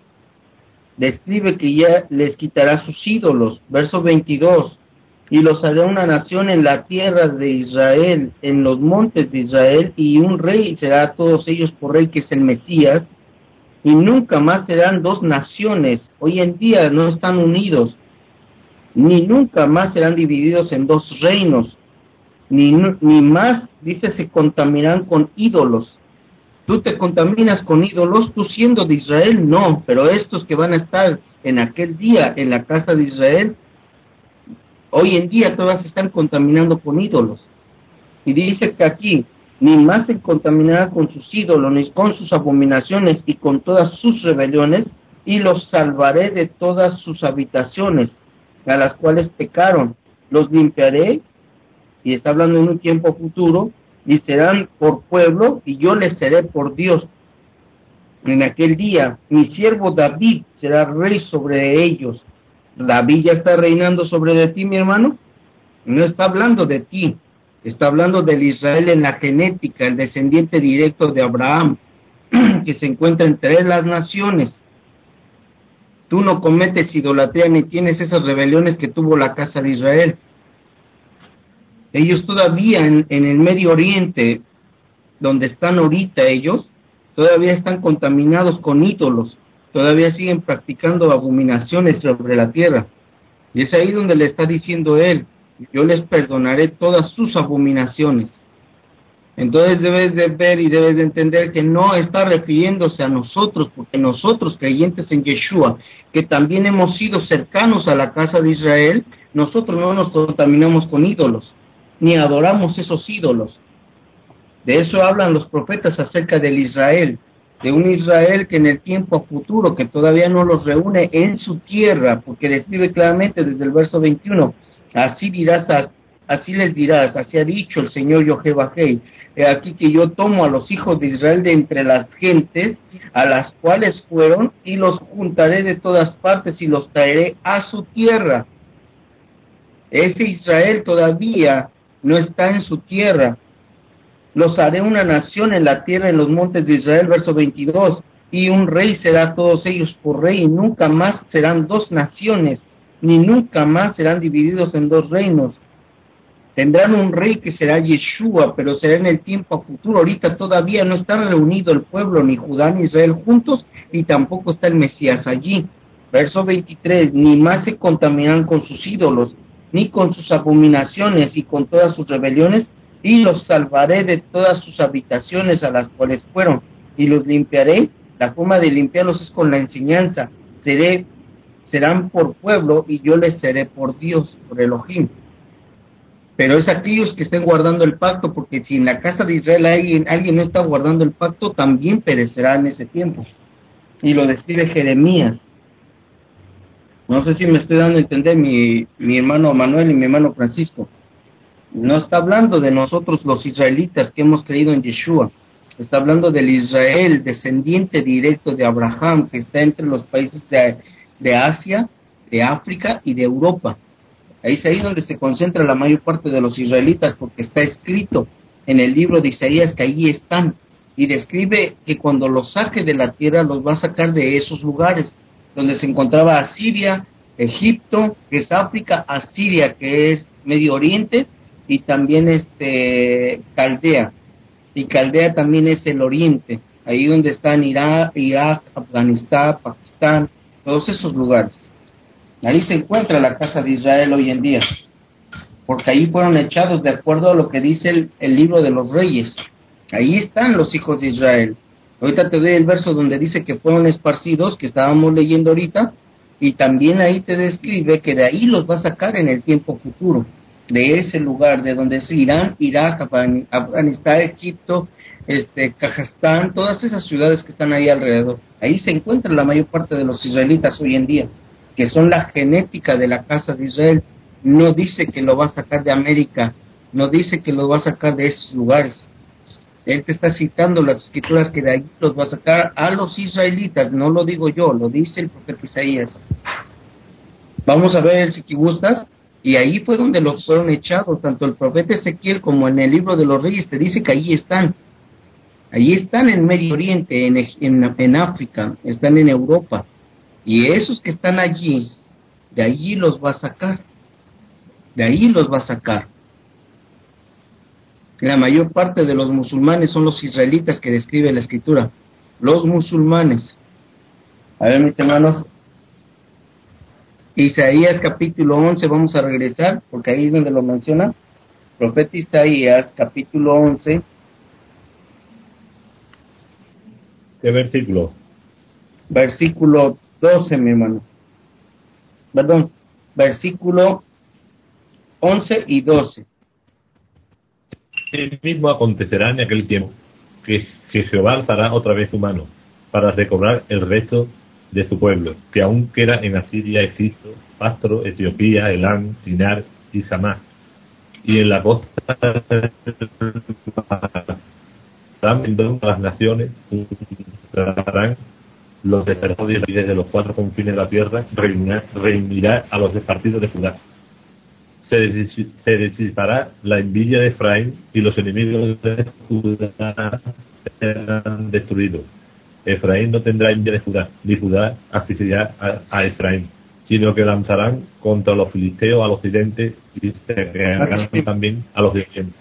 describe que ya les quitará sus ídolos. Verso 22. Y los haré una nación en la tierra de Israel, en los montes de Israel, y un rey será a todos ellos por rey, que es el Mesías. Y nunca más serán dos naciones. Hoy en día no están unidos, ni nunca más serán divididos en dos reinos, ni más, dice, se contaminarán con ídolos. Tú te contaminas con ídolos, tú siendo de Israel, no, pero estos que van a estar en aquel día en la casa de Israel, hoy en día todas se están contaminando con ídolos. Y dice que aquí, ni más se contaminarán con sus ídolos, ni con sus abominaciones y con todas sus rebeliones, y los salvaré de todas sus habitaciones, a las cuales pecaron. Los limpiaré, y está hablando en un tiempo futuro, y serán por pueblo, y yo les seré por Dios. En aquel día, mi siervo David será rey sobre ellos. David ya está reinando sobre de ti, mi hermano. No está hablando de ti, está hablando del Israel en la genética, el descendiente directo de Abraham, que se encuentra entre las naciones. Tú no cometes idolatría ni tienes esas rebeliones que tuvo la casa de Israel. Ellos todavía en el Medio Oriente, donde están ahorita ellos, todavía están contaminados con ídolos, todavía siguen practicando abominaciones sobre la tierra. Y es ahí donde le está diciendo él, yo les perdonaré todas sus abominaciones. Entonces debes de ver y debes de entender que no está refiriéndose a nosotros, porque nosotros, creyentes en Yeshua, que también hemos sido cercanos a la casa de Israel, nosotros no nos contaminamos con ídolos, ni adoramos esos ídolos. De eso hablan los profetas acerca del Israel, de un Israel que en el tiempo futuro, que todavía no los reúne en su tierra, porque describe claramente desde el verso 21, así les dirás, así ha dicho el Señor Yohevahei, aquí que yo tomo a los hijos de Israel de entre las gentes a las cuales fueron, y los juntaré de todas partes y los traeré a su tierra. Ese Israel todavía no está en su tierra. Los haré una nación en la tierra, en los montes de Israel, verso 22, y un rey será a todos ellos por rey, y nunca más serán dos naciones, ni nunca más serán divididos en dos reinos. Tendrán un rey que será Yeshua, pero será en el tiempo futuro. Ahorita todavía no está reunido el pueblo, ni Judá ni Israel juntos, y tampoco está el Mesías allí. Verso 23, ni más se contaminarán con sus ídolos, ni con sus abominaciones y con todas sus rebeliones, y los salvaré de todas sus habitaciones a las cuales fueron, y los limpiaré. La forma de limpiarlos es con la enseñanza. Serán por pueblo, y yo les seré por Dios, por Elohim. Pero es aquellos que estén guardando el pacto, porque si en la casa de Israel alguien no está guardando el pacto, también perecerá en ese tiempo. Y lo describe Jeremías. No sé si me estoy dando a entender mi hermano Manuel y mi hermano Francisco. No está hablando de nosotros los israelitas que hemos creído en Yeshua. Está hablando del Israel, descendiente directo de Abraham, que está entre los países de Asia, de África y de Europa. Ahí es ahí donde se concentra la mayor parte de los israelitas, porque está escrito en el libro de Isaías que allí están. Y describe que cuando los saque de la tierra, los va a sacar de esos lugares, donde se encontraba Asiria, Egipto, que es África, Asiria, que es Medio Oriente, y también Caldea, y Caldea también es el oriente, ahí donde están Irak, Afganistán, Pakistán, todos esos lugares. Ahí se encuentra la casa de Israel hoy en día, porque ahí fueron echados de acuerdo a lo que dice el libro de los reyes. Ahí están los hijos de Israel. Ahorita te doy el verso donde dice que fueron esparcidos, que estábamos leyendo ahorita, y también ahí te describe que de ahí los va a sacar en el tiempo futuro, de ese lugar, de donde es Irán, Irak, Afganistán, Egipto, Kazajstán, todas esas ciudades que están ahí alrededor. Ahí se encuentra la mayor parte de los israelitas hoy en día, que son la genética de la casa de Israel. No dice que lo va a sacar de América, no dice que lo va a sacar de esos lugares. Él te está citando las escrituras que de ahí los va a sacar a los israelitas, no lo digo yo, lo dice el profeta Isaías. Vamos a ver si gustas, y ahí fue donde los fueron echados, tanto el profeta Ezequiel como en el libro de los reyes te dice que ahí están en Medio Oriente, en África, están en Europa, y esos que están allí, de allí los va a sacar, de ahí los va a sacar. La mayor parte de los musulmanes son los israelitas que describe la escritura. Los musulmanes. A ver, mis hermanos. Isaías capítulo 11, vamos a regresar, porque ahí es donde lo menciona. Profeta Isaías capítulo 11.
¿Qué versículo?
Versículo 12, mi hermano. Perdón, versículo 11 y 12.
Mismo acontecerá en aquel tiempo que Jehová alzará otra vez su mano para recobrar el resto de su pueblo, que aún queda en Asiria, Egipto, Pastro, Etiopía, Elán, Sinar y Samá, y en la costa de las naciones juntarán los despertados y desde los cuatro confines de la tierra reunirá a los despartidos de Judá. Se disipará la envidia de Efraín y los enemigos de Judá serán destruidos. Efraín no tendrá envidia de Judá, ni Judá afligirá a Efraín, sino que lanzarán contra los filisteos al occidente y se regarán también a los de oriente.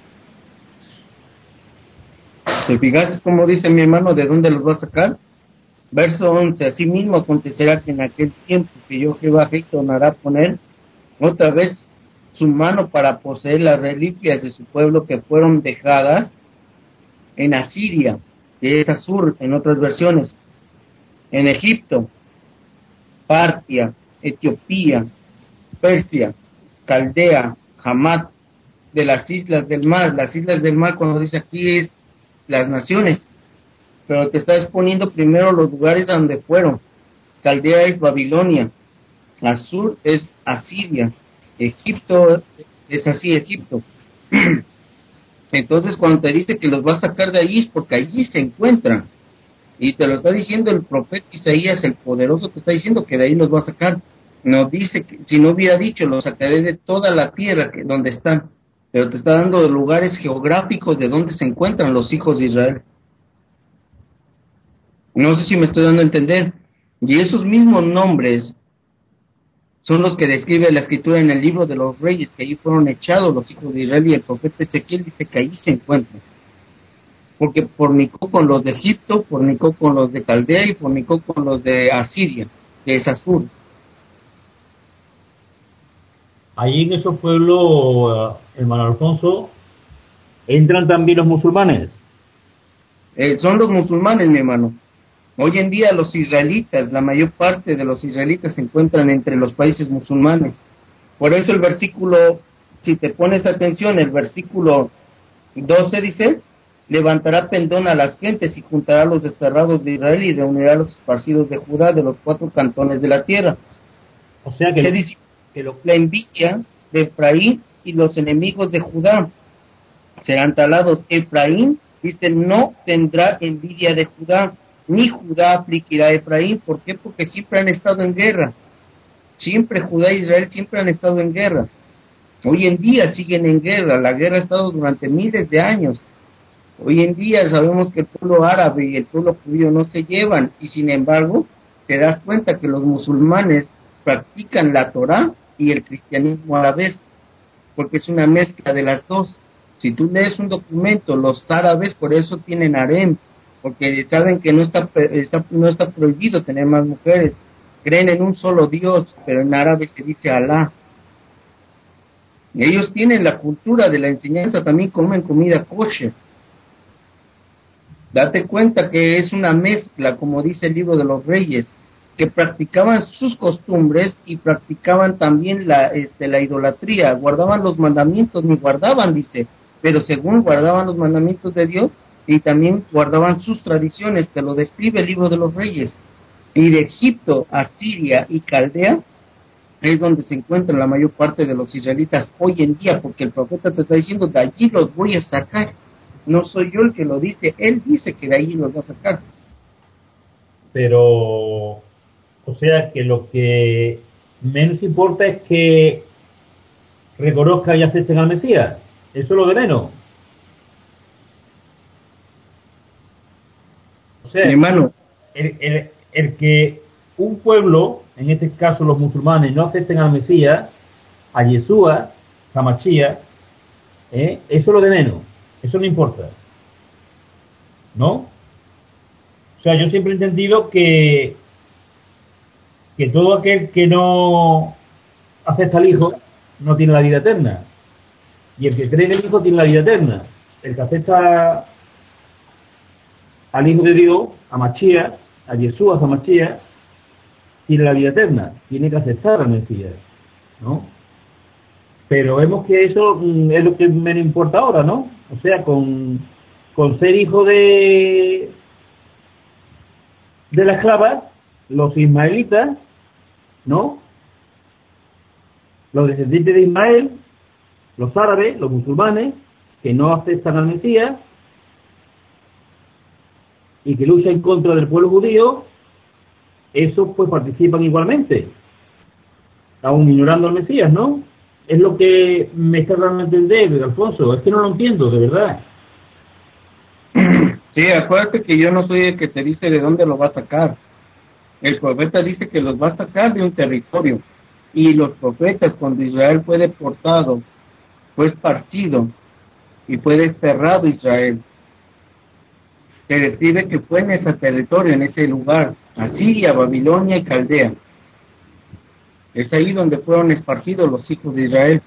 ¿Te fijas cómo dice mi hermano de dónde los va a sacar? Verso 11, asimismo acontecerá que en aquel tiempo que yo Jehová tornará a poner otra vez su mano para poseer las reliquias de su pueblo que fueron dejadas en Asiria, que es Asur en otras versiones, en Egipto, Partia, Etiopía, Persia, Caldea, Hamat, de las islas del mar. Las islas del mar, cuando dice aquí, es las naciones, pero te está exponiendo primero los lugares a donde fueron. Caldea es Babilonia, Asur es Asiria, Egipto es así, Egipto. Entonces cuando te dice que los va a sacar de allí es porque allí se encuentran, y te lo está diciendo el profeta Isaías, el poderoso, te está diciendo que de ahí los va a sacar. No dice que, si no hubiera dicho, los sacaré de toda la tierra donde están, pero te está dando lugares geográficos de donde se encuentran los hijos de Israel. No sé si me estoy dando a entender. Y esos mismos nombres son los que describe la escritura en el libro de los reyes, que ahí fueron echados los hijos de Israel, y el profeta Ezequiel dice que ahí se encuentran. Porque fornicó con los de Egipto, fornicó con los de Caldea y fornicó con los de Asiria, que es Asur.
Allí en esos pueblos, hermano Alfonso, ¿entran también los musulmanes?
Son los musulmanes, mi hermano. Hoy en día los israelitas, la mayor parte de los israelitas se encuentran entre los países musulmanes. Por eso el versículo, si te pones atención, el versículo 12 dice: levantará pendón a las gentes y juntará a los desterrados de Israel y reunirá a los esparcidos de Judá de los cuatro cantones de la tierra.
O sea que,
dice la envidia de Efraín y los enemigos de Judá serán talados. Efraín, dice, no tendrá envidia de Judá, ni Judá afligirá a Efraín. ¿Por qué? Porque siempre han estado en guerra. Siempre Judá e Israel siempre han estado en guerra. Hoy en día siguen en guerra. La guerra ha estado durante miles de años. Hoy en día sabemos que el pueblo árabe y el pueblo judío no se llevan, y sin embargo te das cuenta que los musulmanes practican la Torá y el cristianismo a la vez. porque es una mezcla de las dos. Si tú lees un documento, los árabes por eso tienen harem, porque saben que no está prohibido tener más mujeres, creen en un solo Dios, pero en árabe se dice Alá. Ellos tienen la cultura de la enseñanza, también comen comida kosher. Date cuenta que es una mezcla, como dice el libro de los Reyes, que practicaban sus costumbres y practicaban también la idolatría, guardaban los mandamientos, ni guardaban, dice, pero según guardaban los mandamientos de Dios y también guardaban sus tradiciones, que lo describe el libro de los Reyes. Y de Egipto a Siria y Caldea es donde se encuentran la mayor parte de los israelitas hoy en día, porque el profeta te está diciendo, de allí los voy a sacar. No soy yo el que lo dice, él dice que de allí los va a sacar.
Pero, o sea, que lo que menos importa es que reconozcan y acepten al Mesías. Eso es lo de menos. O sea,
mi hermano,
el que un pueblo, en este caso los musulmanes, no acepten al Mesías, a Yeshua, a Mashiach, eso es lo de menos. Eso no importa. ¿No? O sea, yo siempre he entendido que todo aquel que no acepta al Hijo no tiene la vida eterna. Y el que cree en el Hijo tiene la vida eterna. El que acepta al Hijo de Dios, a Mashiach, a Yeshua, a Mashiach, tiene la vida eterna. Tiene que aceptar al Mesías, ¿no? Pero vemos que eso es lo que menos importa ahora, ¿no? O sea, con ser hijo de la esclava, los ismaelitas, ¿no? Los descendientes de Ismael, los árabes, los musulmanes, que no aceptan al Mesías y que luchan en contra del pueblo judío, esos pues participan igualmente, aún ignorando al Mesías, ¿no? Es lo que me está dando a entender, Alfonso. Es que no lo entiendo, de verdad.
Sí, acuérdate que yo no soy el que te dice de dónde lo va a sacar. El profeta dice que los va a sacar de un territorio. Y los profetas, cuando Israel fue deportado, fue esparcido y fue desterrado Israel, se describe que fue en ese territorio, en ese lugar, Asiria, Babilonia y Caldea. Es ahí donde fueron esparcidos los hijos de Israel.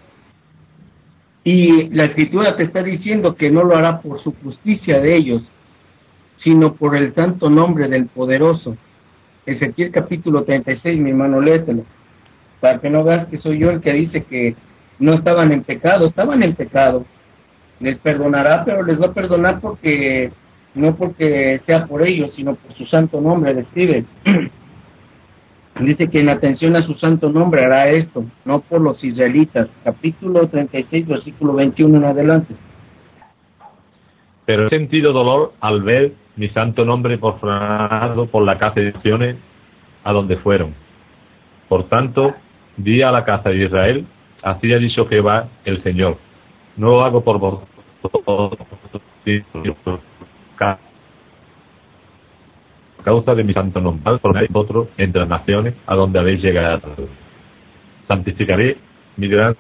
Y la Escritura te está diciendo que no lo hará por su justicia de ellos, sino por el santo nombre del poderoso. Ezequiel capítulo 36, mi hermano, léetelo, para que no veas que soy yo el que dice que no estaban en pecado. Estaban en pecado. Les perdonará, pero les va a perdonar porque no porque sea por ellos, sino por su santo nombre, describe. Dice que en atención a su santo nombre hará esto, no por los israelitas. Capítulo 36, versículo 21 en adelante.
Pero he sentido dolor al ver mi santo nombre profanado por la casa de naciones a donde fueron. Por tanto, di a la casa de Israel, así ha dicho Jehová el Señor, no lo hago por vosotros, causa de mi santo nombre, por vosotros entre las naciones a donde habéis llegado. Santificaré mi gran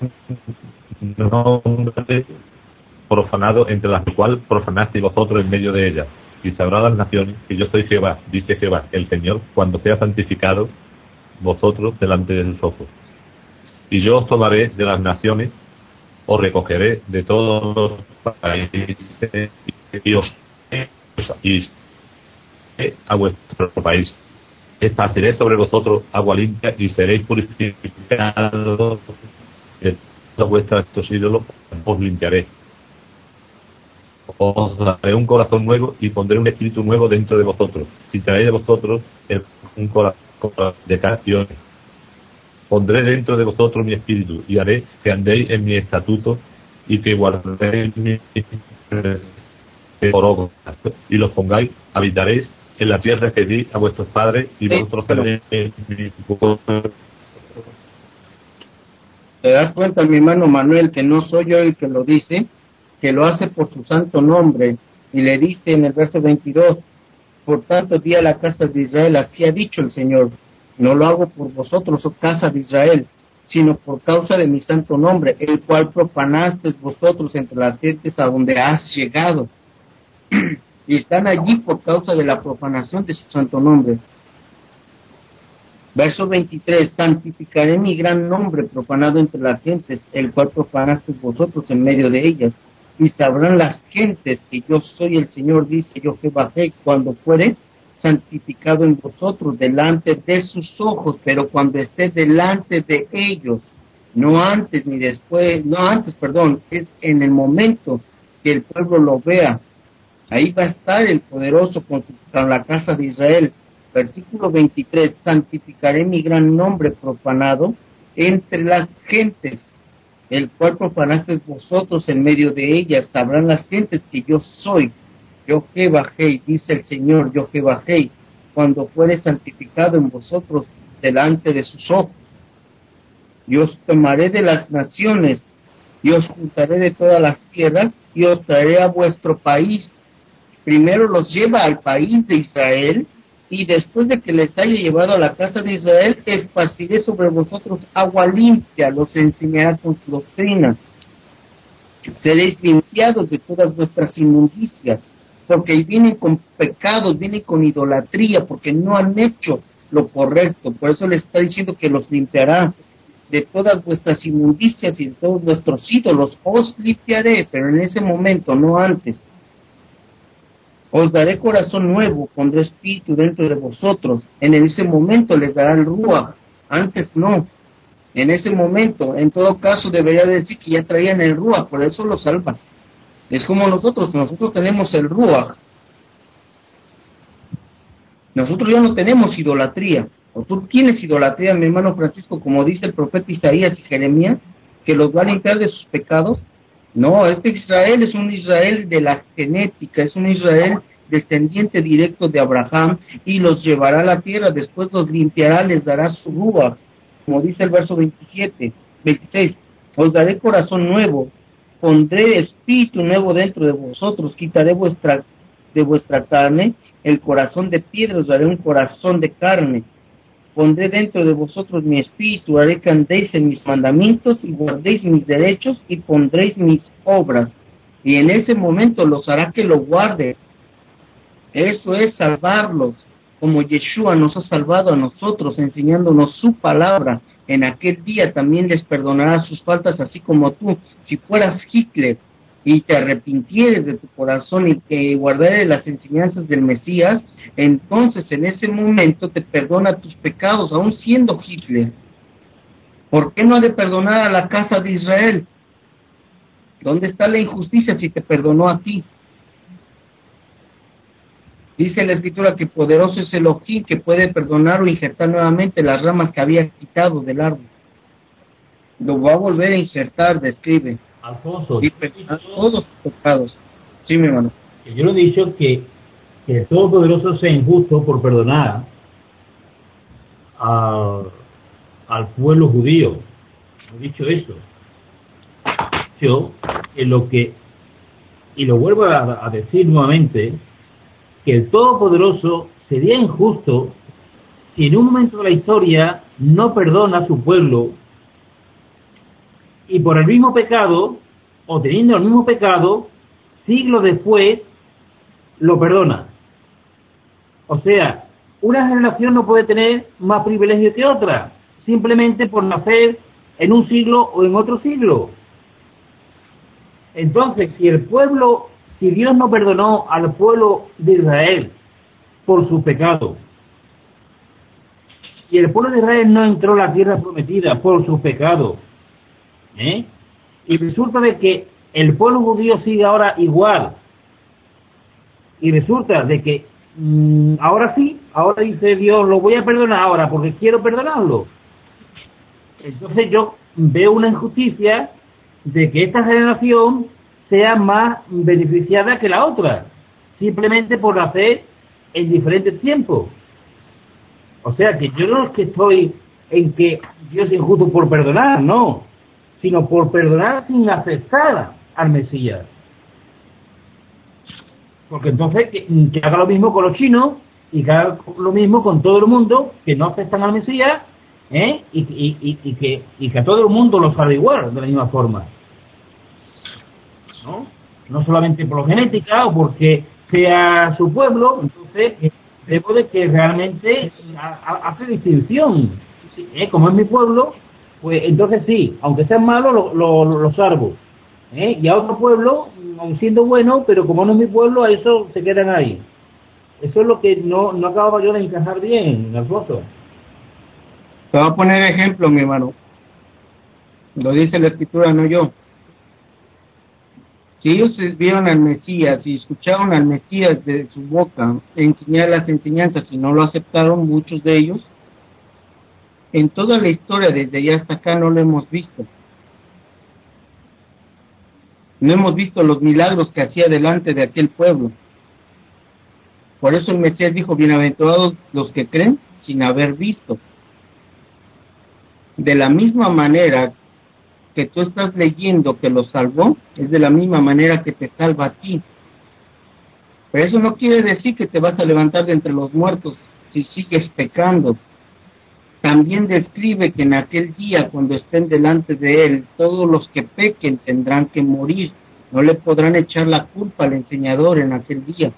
nombre profanado, entre las cuales profanasteis vosotros en medio de ellas, y sabrán las naciones que yo soy Jehová, dice Jehová el Señor, cuando sea santificado vosotros delante de sus ojos. Y yo os tomaré de las naciones, os recogeré de todos los países y os a vuestro país. Esparciré sobre vosotros agua limpia y seréis purificados de todos vuestros ídolos, os limpiaré. Os daré un corazón nuevo y pondré un espíritu nuevo dentro de vosotros. Y traeré de vosotros un corazón de carne. Pondré dentro de vosotros mi espíritu y haré que andéis en mi estatuto y que guardéis mi protocolo y los pongáis, habitaréis en la tierra que di a vuestros padres y vosotros seréis mi pueblo.
¿Te das cuenta, mi hermano Manuel, que no soy yo el que lo dice, que lo hace por su santo nombre? Y le dice en el verso 22, por tanto di a la casa de Israel, así ha dicho el Señor, no lo hago por vosotros, oh casa de Israel, sino por causa de mi santo nombre, el cual profanasteis vosotros entre las gentes a donde has llegado. Y están allí por causa de la profanación de su santo nombre. Verso 23, santificaré mi gran nombre profanado entre las gentes, el cual profanasteis vosotros en medio de ellas. Y sabrán las gentes que yo soy el Señor, dice yo Jehová, cuando fuere santificado en vosotros delante de sus ojos, pero cuando esté delante de ellos, no antes ni después, es en el momento que el pueblo lo vea. Ahí va a estar el poderoso con la casa de Israel. Versículo 23, santificaré mi gran nombre profanado entre las gentes, el cual profanasteis vosotros en medio de ellas. Sabrán las gentes que yo soy, yo Jehová, dice el Señor, yo Jehová, cuando fuere santificado en vosotros delante de sus ojos. Y os tomaré de las naciones, y os juntaré de todas las tierras, y os traeré a vuestro país. Primero los lleva al país de Israel, y después de que les haya llevado a la casa de Israel, esparciré sobre vosotros agua limpia, los enseñará con su doctrina. Seréis limpiados de todas vuestras inmundicias, porque vienen con pecados, vienen con idolatría, porque no han hecho lo correcto. Por eso les está diciendo que los limpiará de todas vuestras inmundicias y de todos vuestros ídolos. Os limpiaré, pero en ese momento, no antes. Os daré corazón nuevo, pondré espíritu dentro de vosotros. En ese momento les dará el Ruach, antes no. En ese momento, en todo caso, debería decir que ya traían el Ruach, por eso lo salva. Es como nosotros tenemos el Ruach. Nosotros ya no tenemos idolatría. O tú tienes idolatría, mi hermano Francisco, como dice el profeta Isaías y Jeremías, que los va a limpiar de sus pecados. No, este Israel es un Israel de la genética, es un Israel descendiente directo de Abraham, y los llevará a la tierra, después los limpiará, les dará su ruach, como dice el verso 26, os daré corazón nuevo, pondré espíritu nuevo dentro de vosotros, quitaré de vuestra carne el corazón de piedra, os daré un corazón de carne. Pondré dentro de vosotros mi espíritu, haré que andéis en mis mandamientos y guardéis mis derechos y pondréis mis obras. Y en ese momento los hará que lo guarden. Eso es salvarlos, como Yeshua nos ha salvado a nosotros, enseñándonos su palabra. En aquel día también les perdonará sus faltas, así como tú. Si fueras Hitler y te arrepintieres de tu corazón y que guardares las enseñanzas del Mesías, entonces en ese momento te perdona tus pecados, aún siendo Hitler. ¿Por qué no ha de perdonar a la casa de Israel? ¿Dónde está la injusticia si te perdonó a ti? Dice la Escritura que poderoso es Elohim, que puede perdonar o injertar nuevamente las ramas que había quitado del árbol. Lo va a volver a insertar, describe.
Alfonso,
Y perdonar todos los pecados. Sí, mi hermano.
Yo lo he dicho que el Todopoderoso sea injusto por perdonar al pueblo judío. He dicho eso. Yo, y lo vuelvo a decir nuevamente, que el Todopoderoso sería injusto si en un momento de la historia no perdona a su pueblo y por el mismo pecado, o teniendo el mismo pecado, siglos después lo perdona. O sea, una generación no puede tener más privilegio que otra, simplemente por nacer en un siglo o en otro siglo. Entonces, si Dios no perdonó al pueblo de Israel por su pecado, y el pueblo de Israel no entró a la tierra prometida por su pecado, y resulta de que el pueblo judío sigue ahora igual, y resulta de que ahora dice Dios, lo voy a perdonar ahora porque quiero perdonarlo. Entonces yo veo una injusticia de que esta generación sea más beneficiada que la otra, simplemente por nacer en diferentes tiempos. O sea que yo no es que estoy en que Dios es injusto por perdonar, no, sino por perdonar sin aceptar al Mesías. Porque entonces que haga lo mismo con los chinos y que haga lo mismo con todo el mundo que no aceptan al Mesías y que a todo el mundo los hará igual, de la misma forma, ¿no? No solamente por genética o porque sea su pueblo, entonces debo de que realmente hace distinción. Como es mi pueblo, pues entonces sí, aunque sean malos, lo salvo. Y a otro pueblo, aun siendo bueno, pero como no es mi pueblo, a eso se quedan ahí. Eso es lo que no acababa yo de encajar bien, Alfonso.
Te voy a poner ejemplo, mi hermano. Lo dice la Escritura, no yo. Si ellos vieron al Mesías y escucharon al Mesías de su boca enseñar las enseñanzas y no lo aceptaron, muchos de ellos, en toda la historia desde allá hasta acá no lo hemos visto. No hemos visto los milagros que hacía delante de aquel pueblo. Por eso el Mesías dijo, bienaventurados los que creen sin haber visto. De la misma manera que tú estás leyendo que lo salvó, es de la misma manera que te salva a ti. Pero eso no quiere decir que te vas a levantar de entre los muertos si sigues pecando. También describe que en aquel día, cuando estén delante de él, todos los que pequen tendrán que morir. No le podrán echar la culpa al enseñador en aquel día.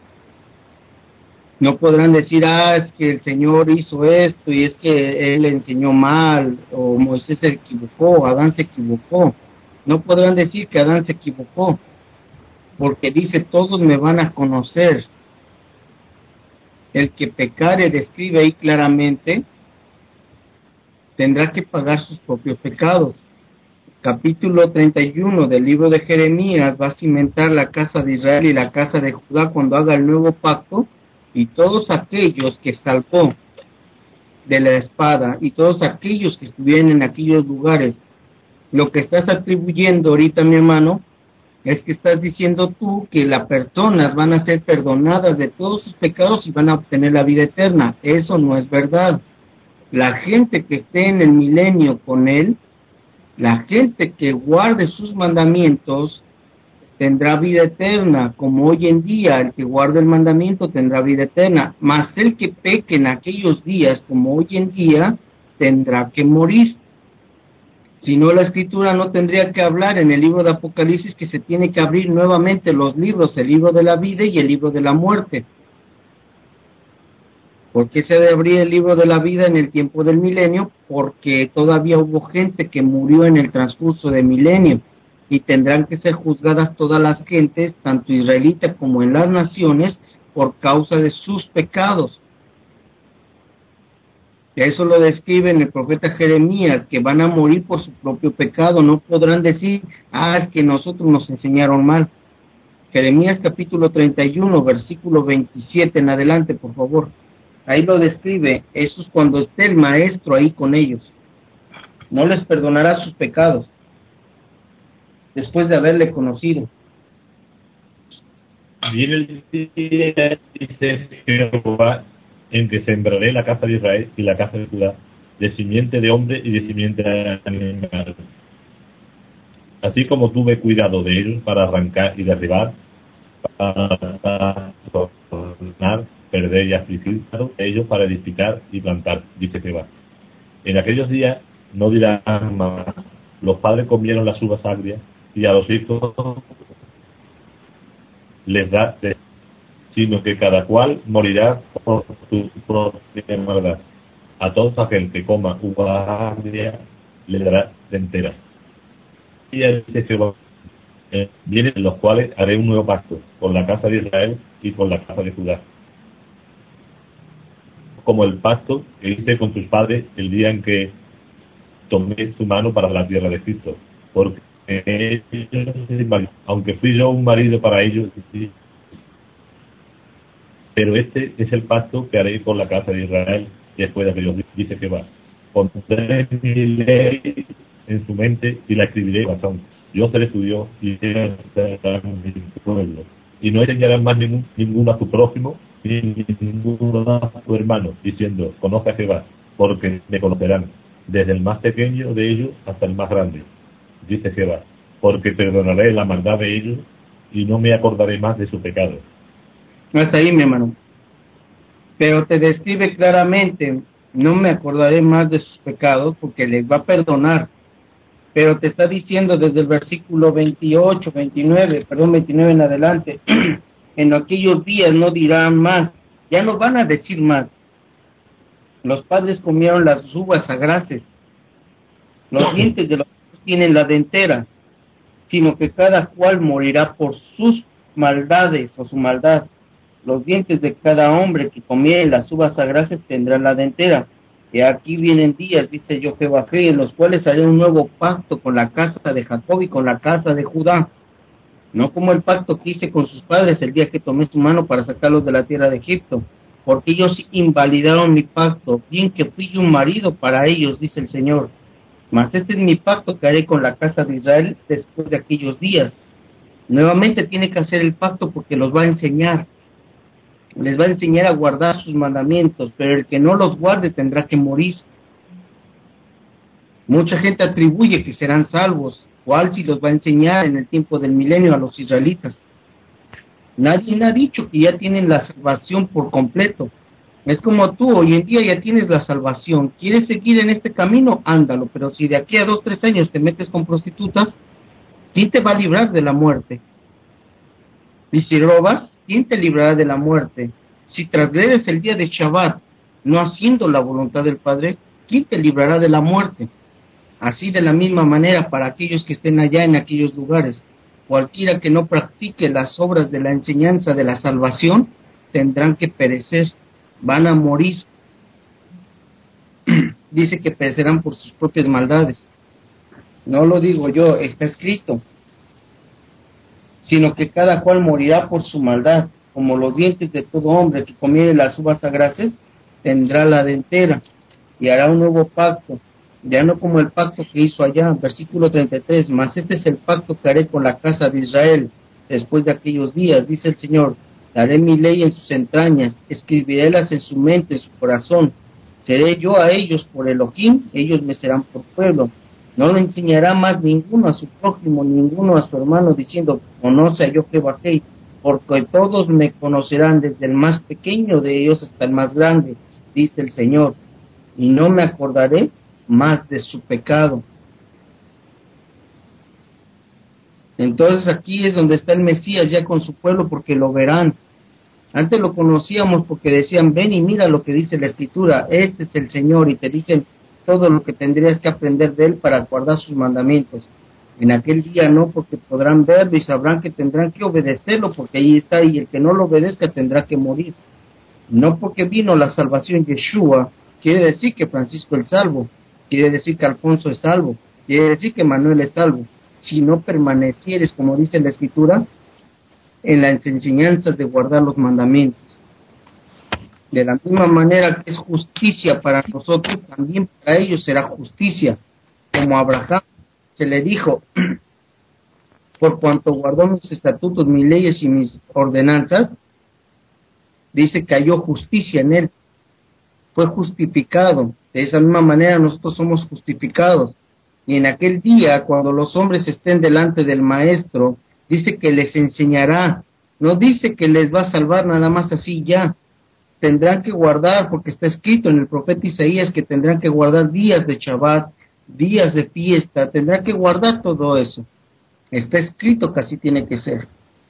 No podrán decir, es que el Señor hizo esto y es que él enseñó mal, o Moisés se equivocó, Adán se equivocó. No podrán decir que Adán se equivocó, porque dice, todos me van a conocer. El que pecare, describe ahí claramente, tendrá que pagar sus propios pecados. Capítulo 31 del libro de Jeremías va a cimentar la casa de Israel y la casa de Judá cuando haga el nuevo pacto, y todos aquellos que salvó de la espada y todos aquellos que estuvieron en aquellos lugares. Lo que estás atribuyendo ahorita, mi hermano, es que estás diciendo tú que las personas van a ser perdonadas de todos sus pecados y van a obtener la vida eterna. Eso no es verdad. La gente que esté en el milenio con él, la gente que guarde sus mandamientos, tendrá vida eterna, como hoy en día el que guarda el mandamiento tendrá vida eterna, mas el que peque en aquellos días, como hoy en día, tendrá que morir. Si no, la Escritura no tendría que hablar en el libro de Apocalipsis que se tiene que abrir nuevamente los libros, el libro de la vida y el libro de la muerte. ¿Por qué se debe abrir el libro de la vida en el tiempo del milenio? Porque todavía hubo gente que murió en el transcurso del milenio y tendrán que ser juzgadas todas las gentes, tanto israelitas como en las naciones, por causa de sus pecados. Eso lo describe en el profeta Jeremías, que van a morir por su propio pecado. No podrán decir, es que nosotros nos enseñaron mal. Jeremías capítulo 31, versículo 27 en adelante, por favor. Ahí lo describe. Eso es cuando esté el maestro ahí con ellos. No les perdonará sus pecados después de haberle conocido.
Viene el día, dice Jehová, en que sembraré la casa de Israel y la casa de Judá, de simiente de hombre y de simiente de animal. Así como tuve cuidado de ellos para arrancar y derribar, para tornar, perder y afligir de ellos para edificar y plantar, dice Jehová. En aquellos días no dirán más, los padres comieron las uvas agrias y a los hijos les da, sino que cada cual morirá por su propia maldad. A toda aquel que coma uva agria le dará de entera. Y dice Jehová, vienen los cuales haré un nuevo pacto con la casa de Israel y con la casa de Judá, como el pacto que hice con tus padres el día en que tomé su mano para la tierra de Egipto, porque ellos, aunque fui yo un marido para ellos, pero este es el pacto que haré con la casa de Israel después de aquellos días, dice Jehová. Pondré mi ley en su mente y la escribiré en su corazón. Yo seré su Dios y ellos serán mi pueblo. Y no enseñarán más ninguno a tu prójimo ni ninguno a tu hermano, diciendo, conoce a Jehová, porque me conocerán, desde el más pequeño de ellos hasta el más grande, dice Jehová, porque perdonaré la maldad de ellos y no me acordaré más de su pecado.
No está ahí, mi hermano. Pero te describe claramente no me acordaré más de sus pecados, porque les va a perdonar. Pero te está diciendo desde el versículo 29 en adelante, en aquellos días no dirán más, ya no van a decir más. Los padres comieron las uvas agraces, los dientes de los hijos tienen la dentera, sino que cada cual morirá por sus maldades o su maldad. Los dientes de cada hombre que comiere las uvas agraces tendrán la dentera. Y aquí vienen días, dice yo Jehová, en los cuales haré un nuevo pacto con la casa de Jacob y con la casa de Judá, no como el pacto que hice con sus padres el día que tomé su mano para sacarlos de la tierra de Egipto, porque ellos invalidaron mi pacto, bien que fui yo un marido para ellos, dice el Señor. Mas este es mi pacto que haré con la casa de Israel después de aquellos días. Nuevamente tiene que hacer el pacto porque los va a enseñar. Les va a enseñar a guardar sus mandamientos, pero el que no los guarde tendrá que morir. Mucha gente atribuye que serán salvos, cuál si los va a enseñar en el tiempo del milenio a los israelitas. Nadie ha dicho que ya tienen la salvación por completo. Es como tú, hoy en día ya tienes la salvación. ¿Quieres seguir en este camino? Ándalo, pero si de aquí a 2, 3 años te metes con prostitutas, ¿quién te va a librar de la muerte? Y si robas, ¿quién te librará de la muerte? Si transgredes el día de Shabbat, no haciendo la voluntad del Padre, ¿quién te librará de la muerte? Así de la misma manera para aquellos que estén allá en aquellos lugares, cualquiera que no practique las obras de la enseñanza de la salvación, tendrán que perecer, van a morir. Dice que perecerán por sus propias maldades. No lo digo yo, está escrito. Sino que cada cual morirá por su maldad, como los dientes de todo hombre que comiere las uvas agraces, tendrá la dentera, y hará un nuevo pacto, ya no como el pacto que hizo allá, versículo 33, mas este es el pacto que haré con la casa de Israel, después de aquellos días, dice el Señor, daré mi ley en sus entrañas, escribirélas en su mente, en su corazón, seré yo a ellos por Elohim, ellos me serán por pueblo. No le enseñará más ninguno a su prójimo, ninguno a su hermano, diciendo, conoce a yo Jehová, porque todos me conocerán, desde el más pequeño de ellos hasta el más grande, dice el Señor, y no me acordaré más de su pecado. Entonces aquí es donde está el Mesías ya con su pueblo, porque lo verán. Antes lo conocíamos porque decían, ven y mira lo que dice la Escritura, este es el Señor, y te dicen todo lo que tendrías que aprender de él para guardar sus mandamientos. En aquel día no, porque podrán verlo y sabrán que tendrán que obedecerlo, porque ahí está, y el que no lo obedezca tendrá que morir. No porque vino la salvación Yeshua, quiere decir que Francisco es salvo, quiere decir que Alfonso es salvo, quiere decir que Manuel es salvo. Si no permanecieres, como dice la Escritura, en las enseñanzas de guardar los mandamientos. De la misma manera que es justicia para nosotros, también para ellos será justicia. Como a Abraham se le dijo, por cuanto guardó mis estatutos, mis leyes y mis ordenanzas, dice que halló justicia en él, fue justificado. De esa misma manera nosotros somos justificados. Y en aquel día, cuando los hombres estén delante del Maestro, dice que les enseñará, no dice que les va a salvar nada más así ya. Tendrán que guardar, porque está escrito en el profeta Isaías que tendrán que guardar días de Shabbat, días de fiesta, tendrán que guardar todo eso. Está escrito que así tiene que ser.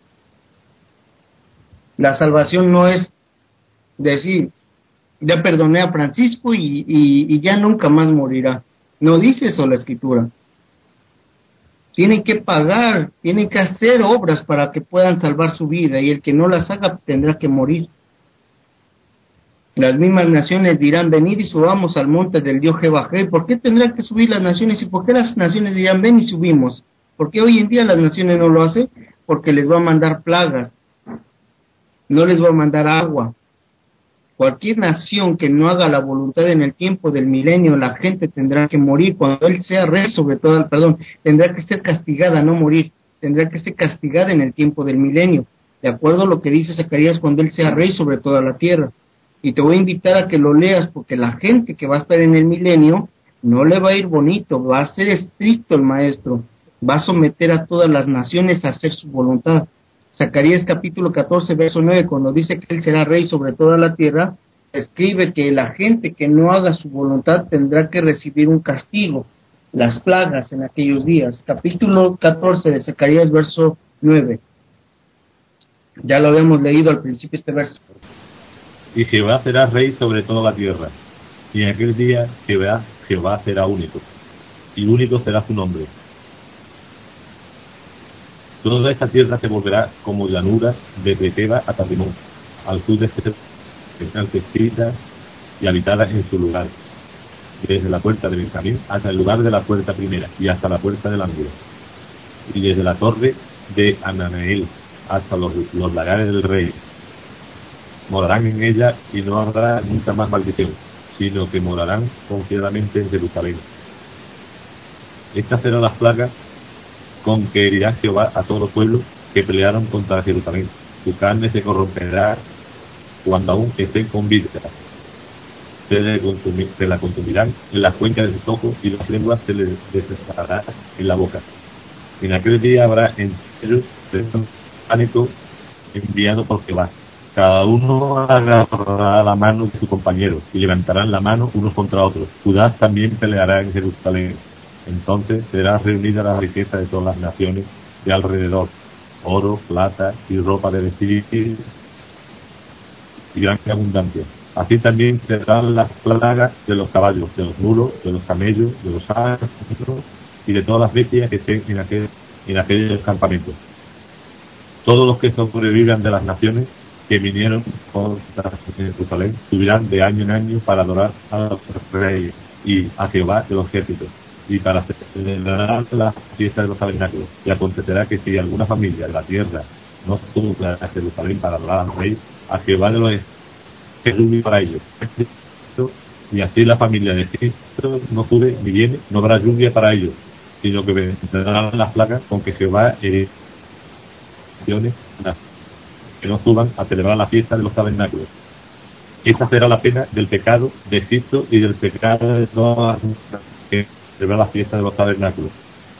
La salvación no es decir, ya perdoné a Francisco y ya nunca más morirá. No dice eso la Escritura. Tienen que pagar, tienen que hacer obras para que puedan salvar su vida, y el que no las haga tendrá que morir. Las mismas naciones dirán, venid y subamos al monte del Dios Jehová. ¿Por qué tendrán que subir las naciones? ¿Y por qué las naciones dirán, ven y subimos? ¿Por qué hoy en día las naciones no lo hacen? Porque les va a mandar plagas, no les va a mandar agua. Cualquier nación que no haga la voluntad en el tiempo del milenio, la gente tendrá que morir. Cuando él sea rey sobre todo, tendrá que ser castigada, no morir. Tendrá que ser castigada en el tiempo del milenio, de acuerdo a lo que dice Zacarías, cuando él sea rey sobre toda la tierra. Y te voy a invitar a que lo leas, porque la gente que va a estar en el milenio no le va a ir bonito, va a ser estricto el Maestro, va a someter a todas las naciones a hacer su voluntad. Zacarías capítulo 14, verso 9, cuando dice que él será rey sobre toda la tierra, escribe que la gente que no haga su voluntad tendrá que recibir un castigo, las plagas en aquellos días. Capítulo 14 de Zacarías, verso 9. Ya lo habíamos leído al principio este verso.
Y Jehová será rey sobre toda la tierra, y en aquel día Jehová será único, y único será su nombre. Toda esta tierra se volverá como llanura desde Teba hasta Timón, al sur de escrita y habitada en su lugar, desde la puerta de Benjamín hasta el lugar de la puerta primera y hasta la puerta del ángulo, y desde la torre de Ananeel hasta los lagares del rey. Morarán en ella y no habrá nunca más maldición, sino que morarán confiadamente en Jerusalén. Estas serán las plagas con que herirá Jehová a todos los pueblos que pelearon contra Jerusalén. Su carne se corromperá cuando aún estén con vida. Se la consumirán en las cuencas de sus ojos y las lenguas se les desesperará en la boca. En aquel día habrá en ellos pánico enviado por Jehová. Cada uno agarrará la mano de su compañero y levantarán la mano unos contra otros. Judá también peleará en Jerusalén. Entonces será reunida la riqueza de todas las naciones de alrededor, oro, plata y ropa de vestir y gran abundancia. Así también serán las plagas de los caballos, de los mulos, de los camellos, de los asnos y de todas las bestias que estén en aquellos campamentos. Todos los que sobrevivan de las naciones que vinieron contra Jerusalén subirán de año en año para adorar a los reyes y a Jehová de los ejércitos, y para celebrar la fiesta de los tabernáculos. Y acontecerá que si alguna familia de la tierra no sube a Jerusalén para adorar al rey, a Jehová de los ejércitos para ellos. Y así la familia de Egipto no sube ni viene, no habrá lluvia para ellos, sino que vendrán las plagas con que Jehová que no suban a celebrar la fiesta de los tabernáculos. Esta será la pena del pecado de Egipto y del pecado de todas las que celebran la fiesta de los tabernáculos.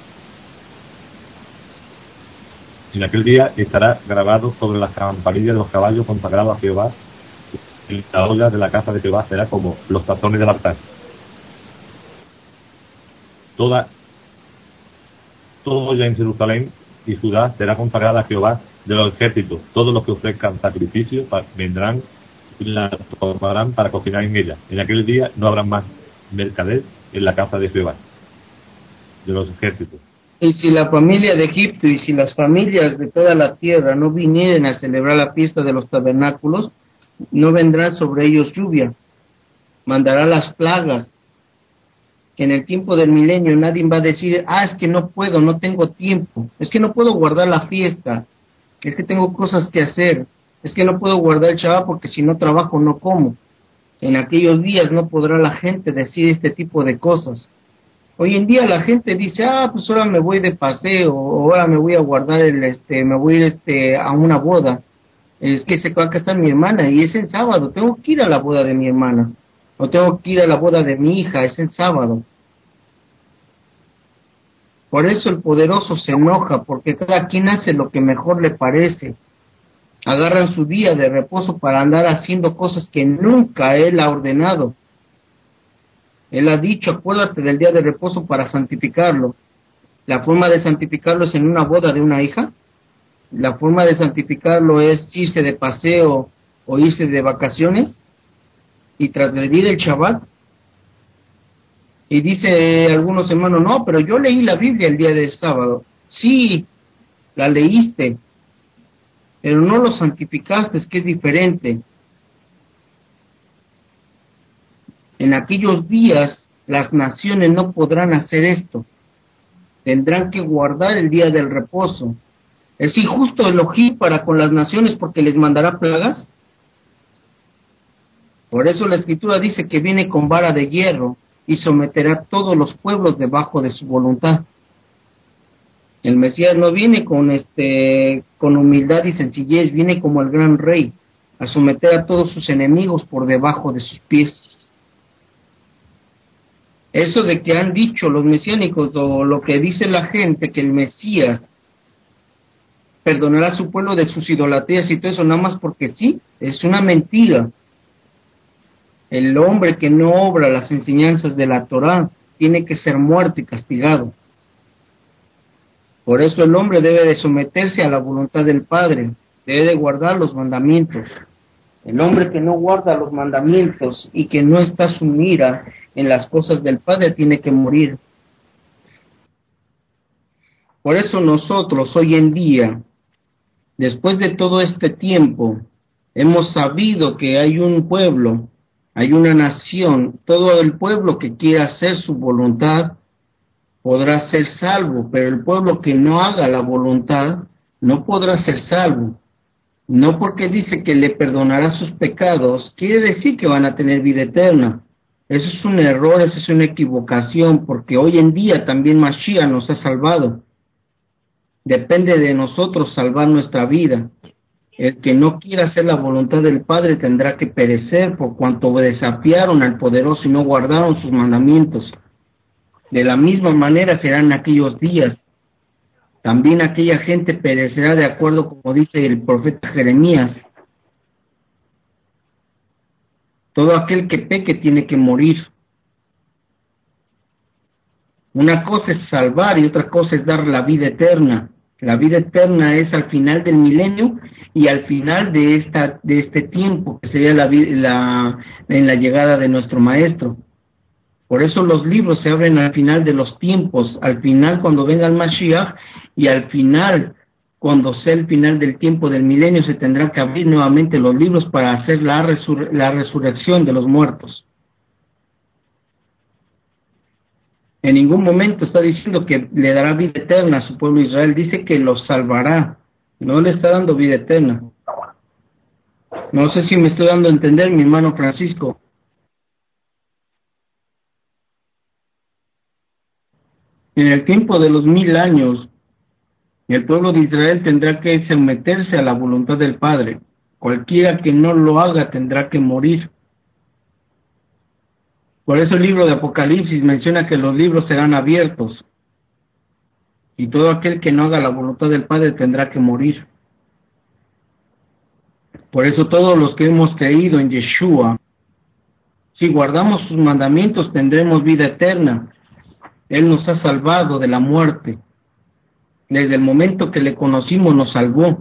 En aquel día estará grabado sobre las campanillas de los caballos consagrados a Jehová, y la olla de la casa de Jehová será como los tazones del altar. Todo ya en Jerusalén y Judá será consagrada a Jehová de los ejércitos. Todos los que ofrezcan sacrificios vendrán y la tomarán para cocinar en ella. En aquel día no habrá más mercader en la casa de Jehová de los ejércitos.
Y si la familia de Egipto y si las familias de toda la tierra no vinieren a celebrar la fiesta de los tabernáculos, no vendrá sobre ellos lluvia. Mandará las plagas. En el tiempo del milenio nadie va a decir, es que no puedo, no tengo tiempo, es que no puedo guardar la fiesta, es que tengo cosas que hacer, es que no puedo guardar el Shabbat porque si no trabajo no como. En aquellos días no podrá la gente decir este tipo de cosas. Hoy en día la gente dice, pues ahora me voy de paseo, o ahora me voy a guardar me voy a ir a una boda. Es que se va a casar mi hermana y es en sábado, tengo que ir a la boda de mi hermana, o tengo que ir a la boda de mi hija, es en sábado. Por eso el poderoso se enoja, porque cada quien hace lo que mejor le parece. Agarran su día de reposo para andar haciendo cosas que nunca Él ha ordenado. Él ha dicho, acuérdate del día de reposo para santificarlo. La forma de santificarlo es en una boda de una hija. La forma de santificarlo es irse de paseo o irse de vacaciones y transgredir el Shabbat. Y dice algunos hermanos, no, pero yo leí la Biblia el día del sábado. Sí, la leíste, pero no lo santificaste, es que es diferente. En aquellos días las naciones no podrán hacer esto. Tendrán que guardar el día del reposo. ¿Es injusto Elohim para con las naciones porque les mandará plagas? Por eso la Escritura dice que viene con vara de hierro y someterá a todos los pueblos debajo de su voluntad. El Mesías no viene con humildad y sencillez, viene como el gran rey, a someter a todos sus enemigos por debajo de sus pies. Eso de que han dicho los mesiánicos, o lo que dice la gente, que el Mesías perdonará a su pueblo de sus idolatrías y todo eso, nada más porque sí, es una mentira. El hombre que no obra las enseñanzas de la Torá tiene que ser muerto y castigado. Por eso el hombre debe de someterse a la voluntad del Padre, debe de guardar los mandamientos. El hombre que no guarda los mandamientos y que no está su mira en las cosas del Padre tiene que morir. Por eso nosotros hoy en día, después de todo este tiempo, hemos sabido que hay un pueblo, hay una nación, todo el pueblo que quiera hacer su voluntad podrá ser salvo, pero el pueblo que no haga la voluntad no podrá ser salvo. No porque dice que le perdonará sus pecados, quiere decir que van a tener vida eterna. Eso es un error, eso es una equivocación, porque hoy en día también Mashiach nos ha salvado. Depende de nosotros salvar nuestra vida. El que no quiera hacer la voluntad del Padre tendrá que perecer por cuanto desafiaron al Poderoso y no guardaron sus mandamientos. De la misma manera serán aquellos días. También aquella gente perecerá de acuerdo como dice el profeta Jeremías. Todo aquel que peque tiene que morir. Una cosa es salvar y otra cosa es dar la vida eterna. La vida eterna es al final del milenio y al final de este tiempo, que sería en la llegada de nuestro Maestro. Por eso los libros se abren al final de los tiempos, al final cuando venga el Mashiach, y al final, cuando sea el final del tiempo del milenio, se tendrán que abrir nuevamente los libros para hacer la resurrección de los muertos. En ningún momento está diciendo que le dará vida eterna a su pueblo Israel, dice que los salvará, no le está dando vida eterna. No sé si me estoy dando a entender, mi hermano Francisco. En el tiempo de los 1000 años, el pueblo de Israel tendrá que someterse a la voluntad del Padre. Cualquiera que no lo haga tendrá que morir. Por eso el libro de Apocalipsis menciona que los libros serán abiertos. Y todo aquel que no haga la voluntad del Padre tendrá que morir. Por eso todos los que hemos creído en Yeshua, si guardamos sus mandamientos tendremos vida eterna. Él nos ha salvado de la muerte. Desde el momento que le conocimos nos salvó.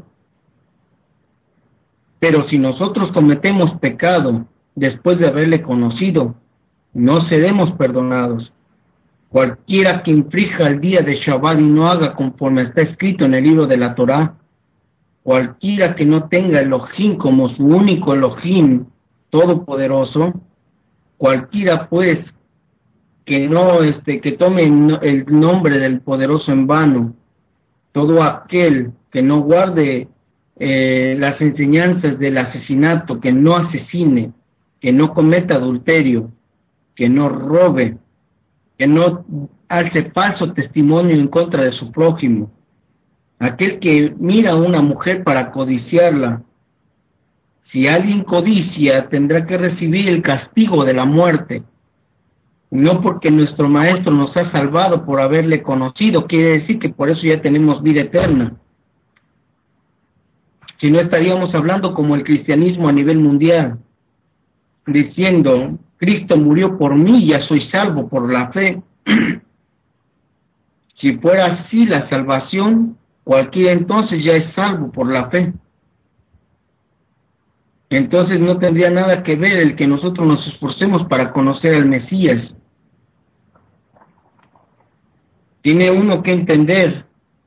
Pero si nosotros cometemos pecado después de haberle conocido, no seremos perdonados. Cualquiera que infrija el día de Shabbat y no haga conforme está escrito en el libro de la Torá, cualquiera que no tenga Elohim como su único Elohim todopoderoso, cualquiera pues que no que tome el nombre del poderoso en vano, todo aquel que no guarde las enseñanzas del asesinato, que no asesine, que no cometa adulterio, que no robe, que no hace falso testimonio en contra de su prójimo, aquel que mira a una mujer para codiciarla. Si alguien codicia, tendrá que recibir el castigo de la muerte. No porque nuestro Maestro nos ha salvado por haberle conocido, quiere decir que por eso ya tenemos vida eterna. Si no, estaríamos hablando como el cristianismo a nivel mundial, diciendo, Cristo murió por mí, ya soy salvo por la fe. Si fuera así la salvación, cualquiera entonces ya es salvo por la fe. Entonces no tendría nada que ver el que nosotros nos esforcemos para conocer al Mesías. Tiene uno que entender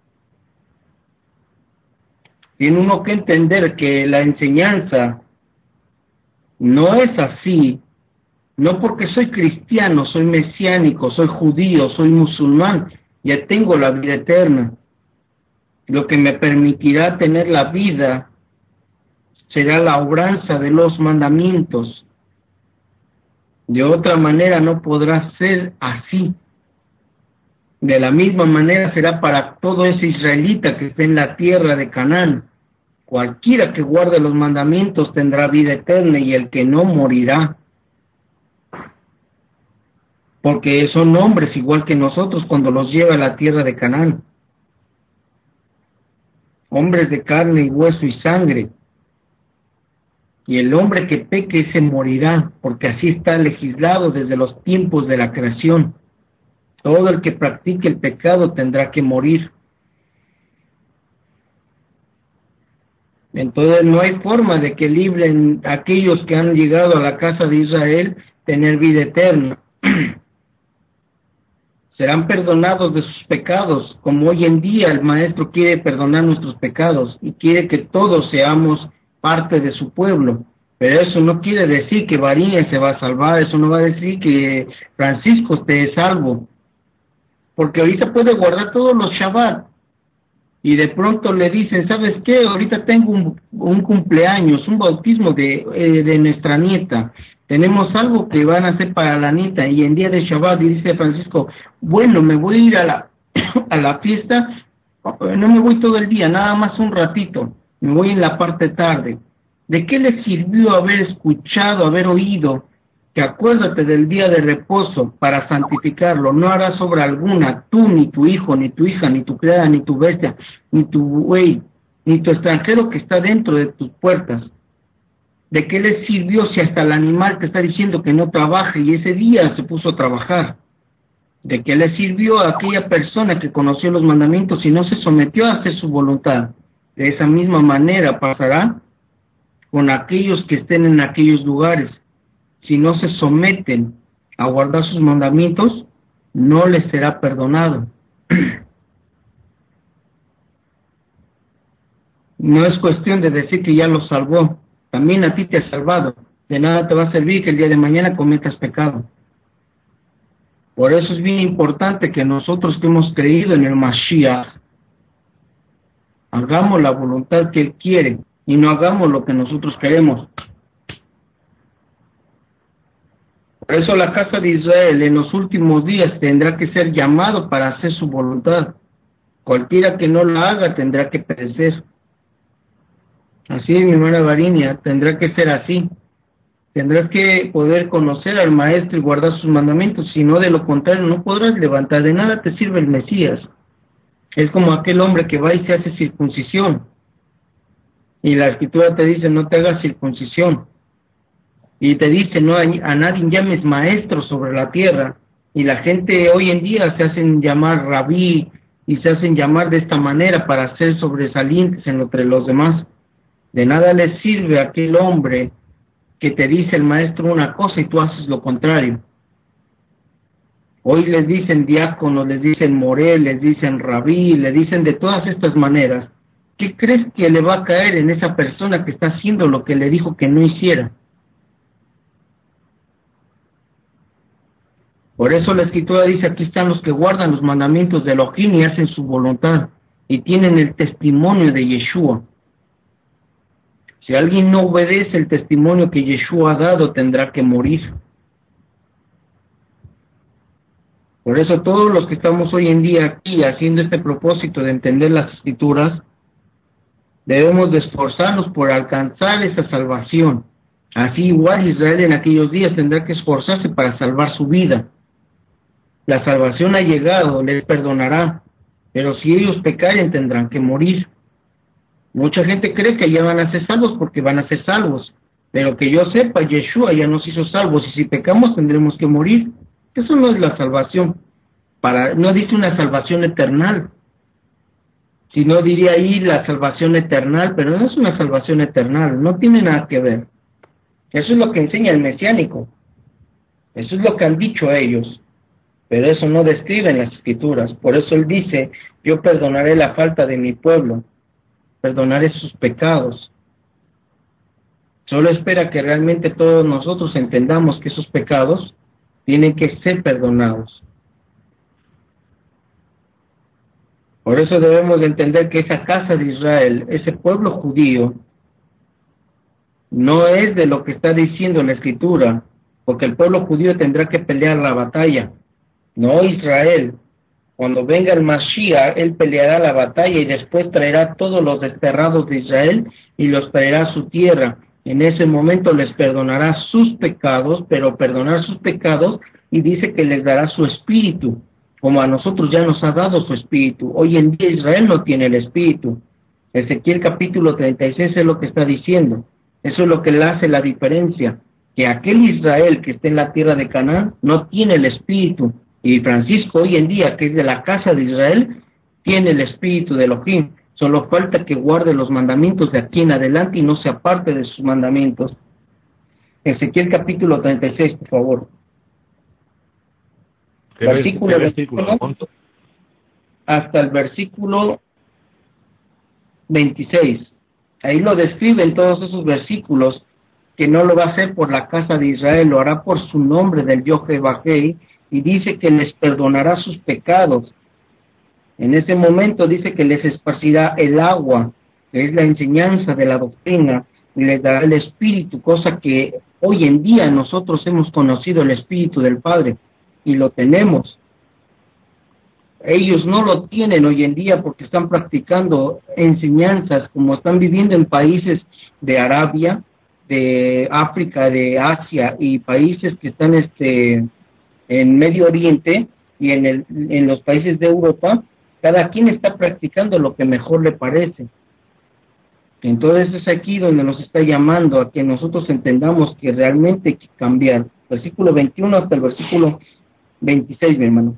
que la enseñanza no es así, no porque soy cristiano, soy mesiánico, soy judío, soy musulmán, ya tengo la vida eterna. Lo que me permitirá tener la vida será la obranza de los mandamientos. De otra manera no podrá ser así. De la misma manera será para todo ese israelita que esté en la tierra de Canaán. Cualquiera que guarde los mandamientos tendrá vida eterna y el que no morirá. Porque son hombres igual que nosotros cuando los lleva a la tierra de Canaán. Hombres de carne y hueso y sangre. y el hombre que peque se morirá, porque así está legislado desde los tiempos de la creación. Todo el que practique el pecado tendrá que morir. Entonces no hay forma de que libren a aquellos que han llegado a la casa de Israel tener vida eterna. Serán perdonados de sus pecados, como hoy en día el Maestro quiere perdonar nuestros pecados y quiere que todos seamos parte de su pueblo. Pero eso no quiere decir que Varinia se va a salvar, eso no va a decir que Francisco esté salvo, porque ahorita puede guardar todos los Shabbat y de pronto le dicen, ¿sabes qué? Ahorita tengo un cumpleaños, un bautismo de nuestra nieta. Tenemos algo que van a hacer para la nieta y en día de Shabbat, y dice Francisco, bueno, me voy a ir a la fiesta, no me voy todo el día, nada más un ratito, me voy en la parte tarde. ¿De qué le sirvió haber escuchado, haber oído que acuérdate del día de reposo para santificarlo? No harás obra alguna, tú, ni tu hijo, ni tu hija, ni tu criada, ni tu bestia, ni tu buey, ni tu extranjero que está dentro de tus puertas. ¿De qué le sirvió si hasta el animal te está diciendo que no trabaje y ese día se puso a trabajar? ¿De qué le sirvió a aquella persona que conoció los mandamientos y no se sometió a hacer su voluntad? De esa misma manera pasará con aquellos que estén en aquellos lugares. Si no se someten a guardar sus mandamientos, no les será perdonado. No es cuestión de decir que ya los salvó, también a ti te ha salvado. De nada te va a servir que el día de mañana cometas pecado. Por eso es bien importante que nosotros que hemos creído en el Mashiach, hagamos la voluntad que Él quiere y no hagamos lo que nosotros queremos. Por eso la casa de Israel en los últimos días tendrá que ser llamado para hacer su voluntad. Cualquiera que no la haga tendrá que perecer. Así, mi hermana Varinia, tendrá que ser así. Tendrás que poder conocer al Maestro y guardar sus mandamientos, si no, de lo contrario, no podrás levantar. De nada te sirve el Mesías. Es como aquel hombre que va y se hace circuncisión. Y la Escritura te dice, no te hagas circuncisión. Y te dice, no a nadie llames maestro sobre la tierra. Y la gente hoy en día se hacen llamar rabí y se hacen llamar de esta manera para ser sobresalientes entre los demás. De nada les sirve a aquel hombre que te dice el maestro una cosa y tú haces lo contrario. Hoy les dicen diáconos, les dicen morel, les dicen rabí, les dicen de todas estas maneras. ¿Qué crees que le va a caer en esa persona que está haciendo lo que le dijo que no hiciera? Por eso la Escritura dice, aquí están los que guardan los mandamientos de Elohim y hacen su voluntad, y tienen el testimonio de Yeshua. Si alguien no obedece el testimonio que Yeshua ha dado, tendrá que morir. Por eso todos los que estamos hoy en día aquí haciendo este propósito de entender las Escrituras, debemos de esforzarnos por alcanzar esa salvación. Así igual Israel en aquellos días tendrá que esforzarse para salvar su vida. La salvación ha llegado, les perdonará, pero si ellos pecaren tendrán que morir. Mucha gente cree que ya van a ser salvos porque van a ser salvos, pero que yo sepa, Yeshua ya nos hizo salvos y si pecamos tendremos que morir. Eso no es la salvación. No dice una salvación eterna, si no diría ahí la salvación eterna, pero no es una salvación eterna, no tiene nada que ver. Eso es lo que enseña el mesiánico, eso es lo que han dicho ellos, pero eso no describe en las Escrituras. Por eso él dice, yo perdonaré la falta de mi pueblo, perdonaré sus pecados. Solo espera que realmente todos nosotros entendamos que esos pecados tienen que ser perdonados. Por eso debemos de entender que esa casa de Israel, ese pueblo judío, no es de lo que está diciendo la Escritura, porque el pueblo judío tendrá que pelear la batalla, no Israel. Cuando venga el Mashiach, él peleará la batalla y después traerá todos los desterrados de Israel y los traerá a su tierra. En ese momento les perdonará sus pecados, pero perdonar sus pecados, y dice que les dará su espíritu, como a nosotros ya nos ha dado su espíritu. Hoy en día Israel no tiene el espíritu. Ezequiel capítulo 36 es lo que está diciendo. Eso es lo que le hace la diferencia, que aquel Israel que está en la tierra de Canaán no tiene el espíritu, y Francisco hoy en día, que es de la casa de Israel, tiene el espíritu de Elohim. Solo falta que guarde los mandamientos de aquí en adelante y no se aparte de sus mandamientos. Ezequiel capítulo 36, por favor. Versículo 21 hasta el versículo 26. Ahí lo describe en todos esos versículos, que no lo va a hacer por la casa de Israel, lo hará por su nombre del Yod-Heh-Vah-Heh, y dice que les perdonará sus pecados. En ese momento dice que les esparcirá el agua, que es la enseñanza de la doctrina, y les dará el Espíritu, cosa que hoy en día nosotros hemos conocido el Espíritu del Padre, y lo tenemos. Ellos no lo tienen hoy en día porque están practicando enseñanzas, como están viviendo en países de Arabia, de África, de Asia, y países que están en Medio Oriente y en los países de Europa. Cada quien está practicando lo que mejor le parece. Entonces es aquí donde nos está llamando a que nosotros entendamos que realmente hay que cambiar. Versículo 21 hasta el versículo 26, mi hermano.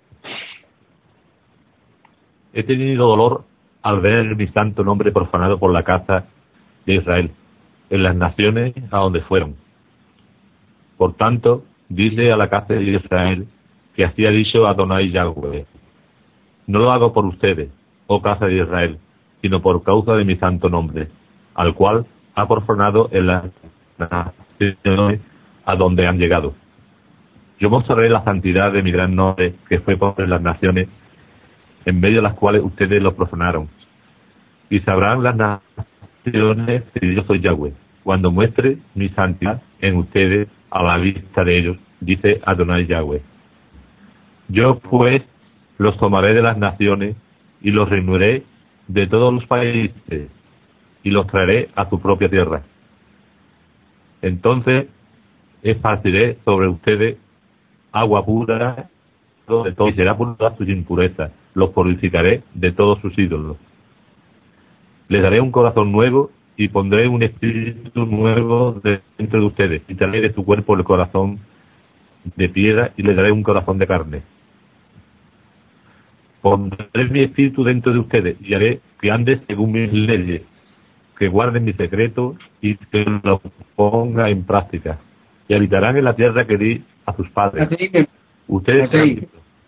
He tenido dolor al ver mi santo nombre profanado por la casa de Israel, en las naciones a donde fueron. Por tanto, dile a la casa de Israel que así ha dicho Adonai Yahweh: no lo hago por ustedes, oh casa de Israel, sino por causa de mi santo nombre, al cual ha profanado en las naciones a donde han llegado. Yo mostraré la santidad de mi gran nombre que fue por las naciones en medio de las cuales ustedes lo profanaron. Y sabrán las naciones que yo soy Yahweh, cuando muestre mi santidad en ustedes a la vista de ellos, dice Adonai Yahweh. Yo pues los tomaré de las naciones y los reuniré de todos los países y los traeré a su propia tierra. Entonces esparciré sobre ustedes agua pura de todo, y será pura sus impurezas. Los purificaré de todos sus ídolos. Les daré un corazón nuevo y pondré un espíritu nuevo dentro de ustedes. Quitaré de su cuerpo el corazón de piedra y les daré un corazón de carne. Pondré mi espíritu dentro de ustedes y haré que anden según mis leyes, que guarden mi secreto y que lo ponga en práctica. Y habitarán en la tierra que di a sus padres. Ustedes serán.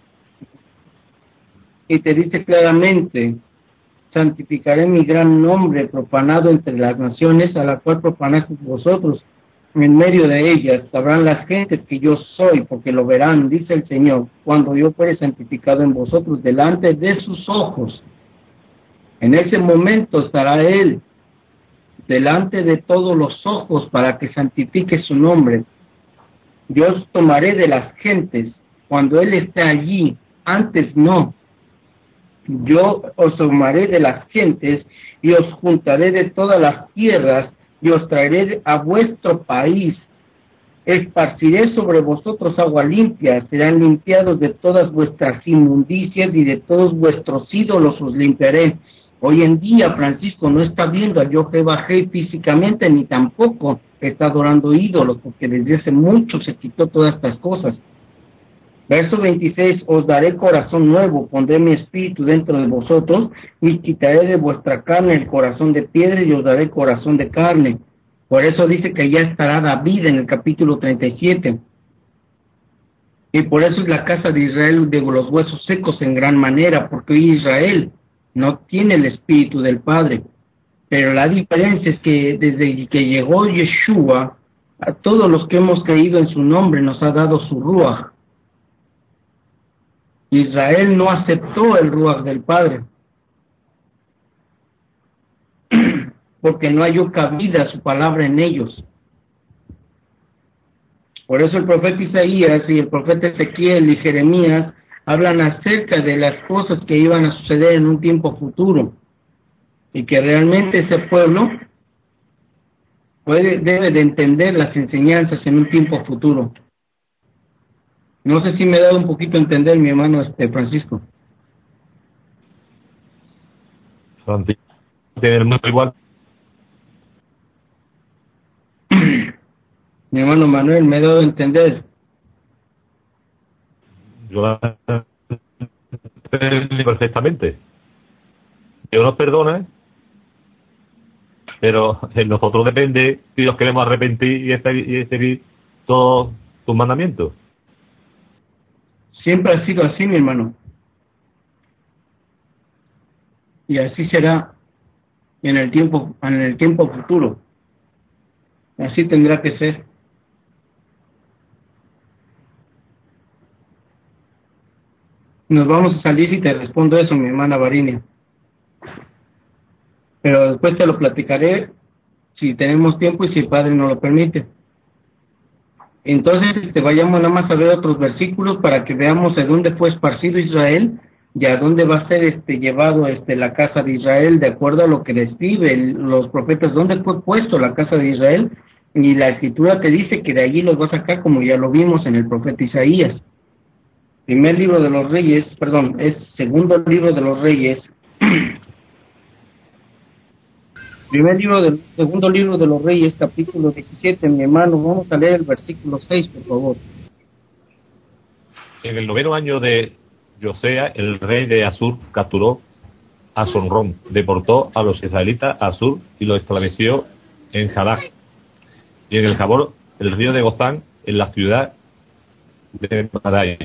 Y te dice claramente: santificaré mi gran nombre profanado entre las naciones, a la cual profanasteis vosotros. En medio de ellas sabrán las gentes que yo soy, porque lo verán, dice el Señor, cuando yo fuere santificado en vosotros delante de sus ojos. En ese momento estará Él delante de todos los ojos para que santifique su nombre. Yo os tomaré de las gentes cuando Él esté allí, antes no. Yo os tomaré de las gentes y os juntaré de todas las tierras y os traeré a vuestro país. Esparciré sobre vosotros agua limpia, serán limpiados de todas vuestras inmundicias y de todos vuestros ídolos os limpiaré. Hoy en día Francisco no está viendo a Yod-Heh-Vah-Heh físicamente, ni tampoco está adorando ídolos, porque desde hace mucho se quitó todas estas cosas. Verso 26, os daré corazón nuevo, pondré mi espíritu dentro de vosotros y quitaré de vuestra carne el corazón de piedra y os daré corazón de carne. Por eso dice que ya estará David en el capítulo 37. Y por eso es la casa de Israel de los huesos secos en gran manera, porque hoy Israel no tiene el espíritu del Padre. Pero la diferencia es que desde que llegó Yeshua, a todos los que hemos creído en su nombre nos ha dado su Ruach. Israel no aceptó el Ruach del Padre, porque no halló cabida su palabra en ellos. Por eso el profeta Isaías y el profeta Ezequiel y Jeremías hablan acerca de las cosas que iban a suceder en un tiempo futuro, y que realmente ese pueblo debe de entender las enseñanzas en un tiempo futuro. No sé si me he dado un poquito a entender, mi hermano Francisco.
Tiene muy igual.
Mi hermano Manuel, me he dado a entender.
Yo la entendí perfectamente. Dios nos perdona, pero en nosotros depende si nos queremos arrepentir y seguir todos sus mandamientos.
Siempre ha sido así, mi hermano. Y así será en el tiempo futuro. Así tendrá que ser. Nos vamos a salir y te respondo eso, mi hermana Varinia. Pero después te lo platicaré si tenemos tiempo y si el Padre nos lo permite. Entonces, vayamos nada más a ver otros versículos para que veamos de dónde fue esparcido Israel y a dónde va a ser llevado la casa de Israel, de acuerdo a lo que describen los profetas, dónde fue puesto la casa de Israel, y la escritura te dice que de allí los va a sacar, como ya lo vimos en el profeta Isaías. Primer libro de los Reyes, perdón, es segundo libro de los Reyes. Segundo libro de los Reyes, capítulo 17, mi hermano, vamos a leer el versículo 6, por favor.
En el 9º año de Josea, el rey de Asur capturó a Sonrón, deportó a los israelitas a Asur y los estableció en Jalaj y en el Jabor, el río de Gozán, en la ciudad de Madai.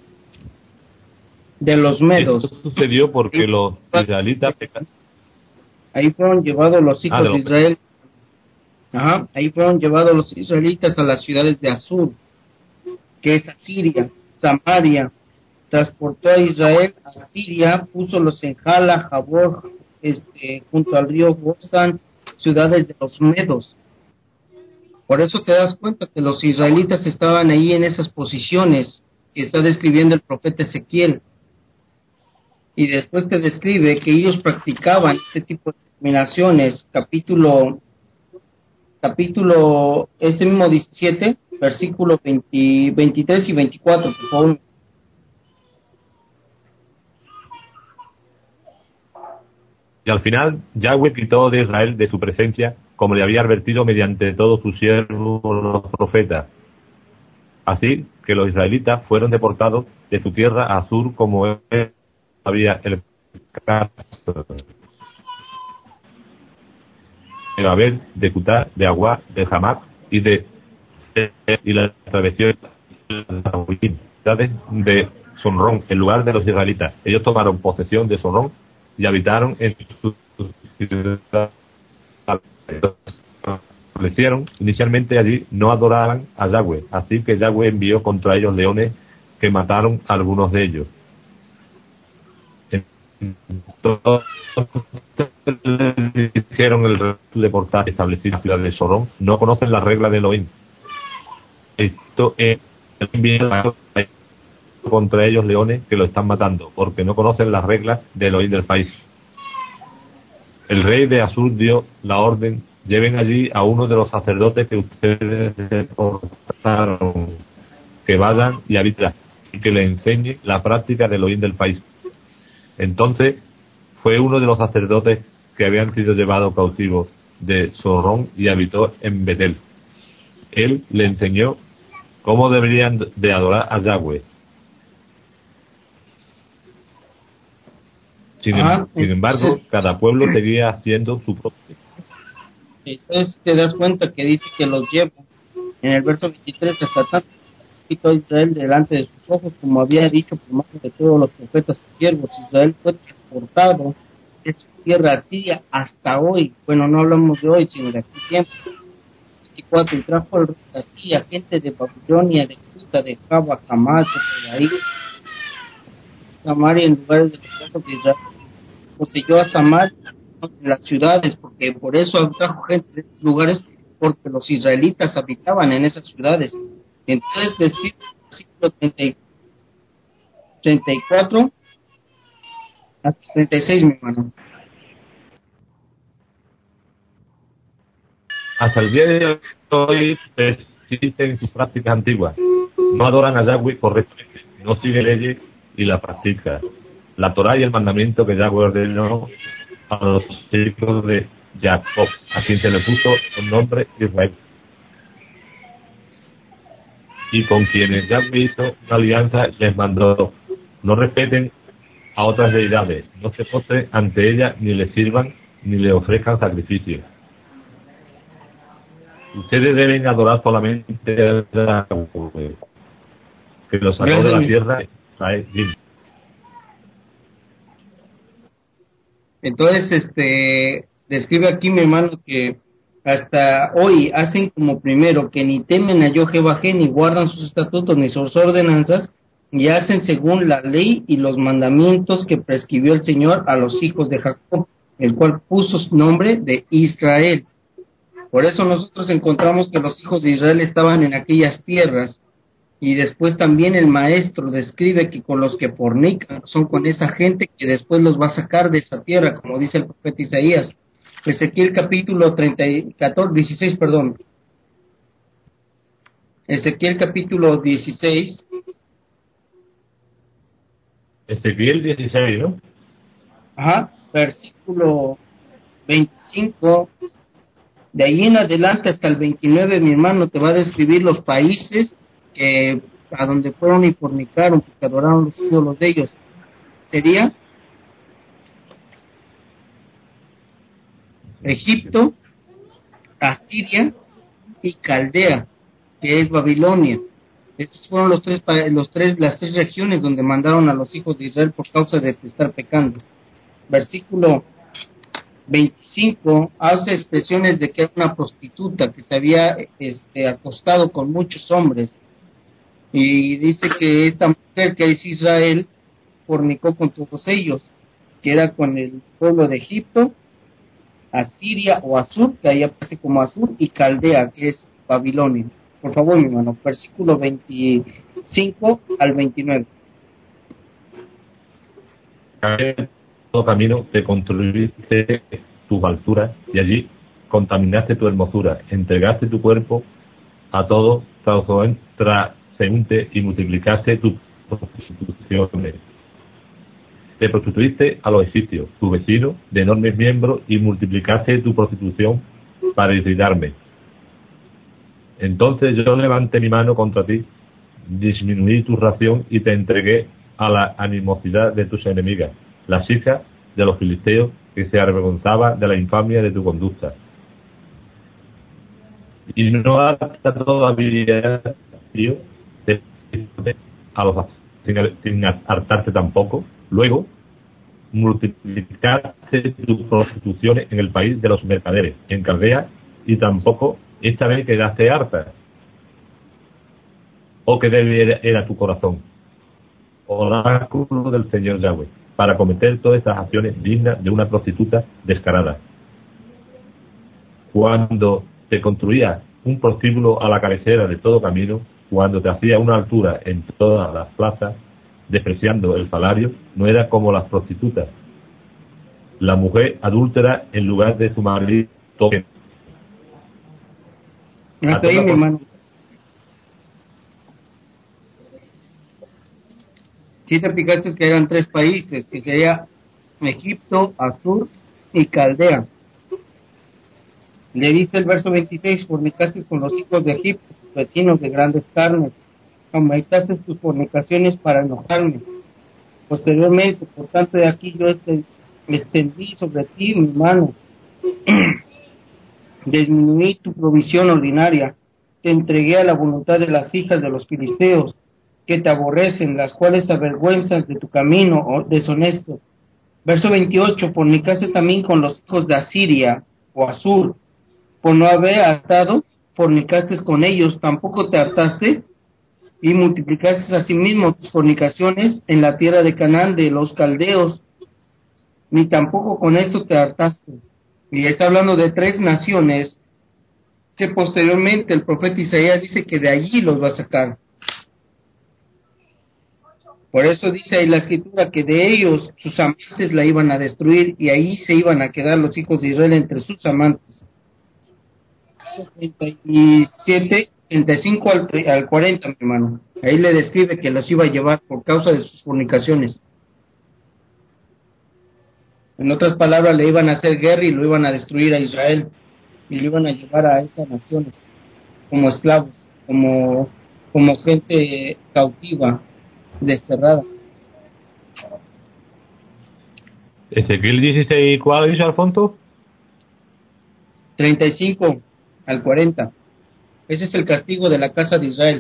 De los medos.
Esto sucedió porque los israelitas
ahí fueron llevados los hijos de Israel. Ahí fueron llevados los israelitas a las ciudades de Asur, que es Asiria, Samaria. Transportó a Israel a Siria, púsolos en Jala, Jabor, junto al río Gozán, ciudades de los medos. Por eso te das cuenta que los israelitas estaban ahí en esas posiciones que está describiendo el profeta Ezequiel. Y después te describe que ellos practicaban este tipo de terminaciones, capítulo mismo 17, versículo 23 y 24, por favor.
Y al final, Yahweh quitó de Israel de su presencia, como le había advertido mediante todos sus siervos los profetas. Así que los israelitas fueron deportados de su tierra a Asur, como él había el caso de Babel, de Cutá, de Aguá, de Hamac y la travesía de Sonrón, en lugar de los israelitas. Ellos tomaron posesión de Sonrón y habitaron en su ciudad. Establecieron inicialmente allí, no adoraban a Yahweh, así que Yahweh envió contra ellos leones que mataron a algunos de ellos. Entonces hicieron el resto de portar establecer la ciudad de Sorón. No conocen las reglas de Elohim. Esto es contra ellos leones que lo están matando, porque no conocen las reglas de Elohim del país. El rey de Asur dio la orden: lleven allí a uno de los sacerdotes que ustedes deportaron, que vayan y habiten, y que le enseñe la práctica del Elohim del país. Entonces fue uno de los sacerdotes que habían sido llevados cautivos de Sorón y habitó en Betel. Él le enseñó cómo deberían de adorar a Yahweh. Sin embargo, cada pueblo seguía haciendo su propio.
Entonces te das cuenta que dice que los lleva en el verso 23, hasta tanto quitó a Israel delante de sus ojos, como había dicho por mano de todos los profetas y siervos. Israel fue transportado de su tierra a Siria hasta hoy. Bueno, no hablamos de hoy, sino de aquí tiempo. 24, y trajo al rey de Siria gente de Babilonia, de Custa, de Java, Hamas, de Pedaí, Samaria, en lugares de los hijos de Israel. Poseyó a Samaria en las ciudades, porque por eso trajo gente de esos lugares, porque los israelitas habitaban en esas ciudades. Entonces describe el versículo 34 hasta 36, mi hermano.
Hasta el día de hoy persisten sus prácticas antiguas. No adoran a Yahweh correctamente, no siguen leyes y la practican. La Torá y el mandamiento que Yahweh ordenó a los hijos de Jacob, a quien se le puso el nombre Israel. y con quienes ya han visto una alianza les mandó: no respeten a otras deidades, no se postren ante ellas, ni le sirvan, ni le ofrezcan sacrificios. Ustedes deben adorar solamente a Yahweh, que los sacó de la tierra.
Entonces, describe aquí mi hermano que hasta hoy hacen como primero que ni temen a Jehová, ni guardan sus estatutos ni sus ordenanzas, y hacen según la ley y los mandamientos que prescribió el Señor a los hijos de Jacob, el cual puso su nombre de Israel. Por eso nosotros encontramos que los hijos de Israel estaban en aquellas tierras. Y después también el maestro describe que con los que fornican son con esa gente que después los va a sacar de esa tierra, como dice el profeta Isaías. Ezequiel capítulo 16, perdón. Ezequiel capítulo 16.
Ezequiel 16, ¿no?
Ajá, versículo 25. De ahí en adelante hasta el 29, mi hermano, te va a describir los países a donde fueron y fornicaron, porque adoraron los ídolos de ellos. Sería Egipto, Asiria y Caldea, que es Babilonia. Estos fueron las tres regiones donde mandaron a los hijos de Israel por causa de estar pecando. Versículo 25 hace expresiones de que era una prostituta que se había acostado con muchos hombres, y dice que esta mujer, que es Israel, fornicó con todos ellos, que era con el pueblo de Egipto, Asiria o Asur, que ahí aparece como Asur, y Caldea, que es Babilonia. Por favor, mi hermano, versículo 25 al 29.
En todo camino te construiste tus alturas, y allí contaminaste tu hermosura, entregaste tu cuerpo a todo transeúnte y multiplicaste tus prostituciones. Te prostituiste a los egipcios, tu vecino, de enormes miembros, y multiplicaste tu prostitución para irritarme. Entonces yo levanté mi mano contra ti, disminuí tu ración y te entregué a la animosidad de tus enemigas, las hijas de los filisteos, que se avergonzaban de la infamia de tu conducta. Y no hasta todavía, tío, a los sin hartarte tampoco. Luego multiplicaste tus prostituciones en el país de los mercaderes, en Caldea, y tampoco esta vez quedaste harta. ¿O qué débil era tu corazón, oráculo del Señor Yahweh, para cometer todas estas acciones dignas de una prostituta descarada? Cuando te construía un prostíbulo a la cabecera de todo camino, cuando te hacía una altura en todas las plazas, despreciando el salario, no era como las prostitutas, la mujer adúltera en lugar de su marido.
Hasta ahí, mi hermano. Si te fijaste que eran tres países, que sería Egipto, Asur y Caldea. Le dice el verso 26, fornicaste con los hijos de Egipto, tus vecinos de grandes carnes, aumentaste tus fornicaciones para enojarme. Posteriormente, por tanto, de aquí yo extendí sobre ti mi mano, disminuí tu provisión ordinaria, te entregué a la voluntad de las hijas de los filisteos, que te aborrecen, las cuales se avergüenzan de tu camino deshonesto. Verso 28, fornicaste también con los hijos de Asiria o Asur, por no haber hartado, fornicaste con ellos, tampoco te hartaste, y multiplicaste asimismo tus fornicaciones en la tierra de Canaán de los caldeos, ni tampoco con esto te hartaste. Y está hablando de tres naciones que posteriormente el profeta Isaías dice que de allí los va a sacar. Por eso dice ahí la escritura que de ellos sus amantes la iban a destruir, y ahí se iban a quedar los hijos de Israel entre sus amantes. 37, 35 al 40, mi hermano. Ahí le describe que los iba a llevar por causa de sus fornicaciones. En otras palabras, le iban a hacer guerra y lo iban a destruir a Israel, y lo iban a llevar a esas naciones como esclavos, como como gente cautiva, desterrada.
Ezequiel 16, ¿cuál dice Alfonso?
35 al 40. Ese es el castigo de la casa de Israel.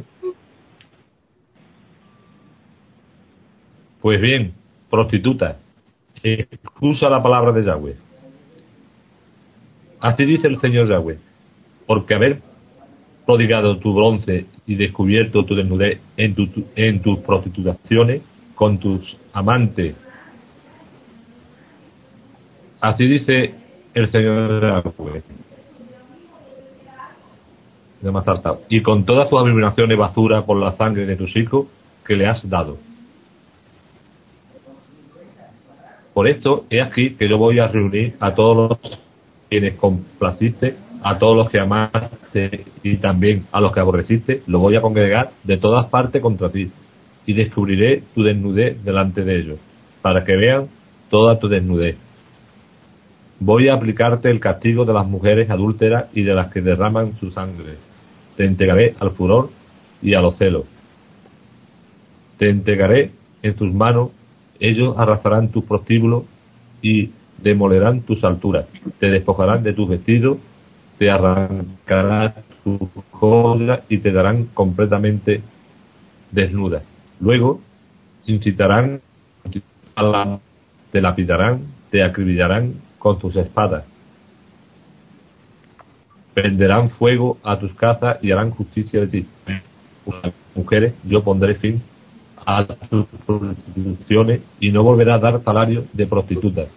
Pues bien, prostituta, escucha la palabra de Yahweh. Así dice el Señor Yahweh, porque haber prodigado tu bronce y descubierto tu desnudez en tus prostituciones con tus amantes. Así dice el Señor Yahweh. Ya me has saltado. Y con todas tus abominaciones basura por la sangre de tus hijos que le has dado. Por esto, he aquí que yo voy a reunir a todos los quienes complaciste, a todos los que amaste y también a los que aborreciste, los voy a congregar de todas partes contra ti, y descubriré tu desnudez delante de ellos, para que vean toda tu desnudez. Voy a aplicarte el castigo de las mujeres adúlteras y de las que derraman su sangre. Te entregaré al furor y a los celos. Te entregaré en tus manos, ellos arrastrarán tus prostíbulos y demolerán tus alturas. Te despojarán de tus vestidos, te arrancarán tus joyas y te darán completamente desnuda. Luego incitarán, te lapidarán, te acribillarán con tus espadas. Prenderán fuego a tus casas y harán justicia de ti. Mujeres, yo pondré fin a tus prostituciones y no volverá a dar salario de prostitutas.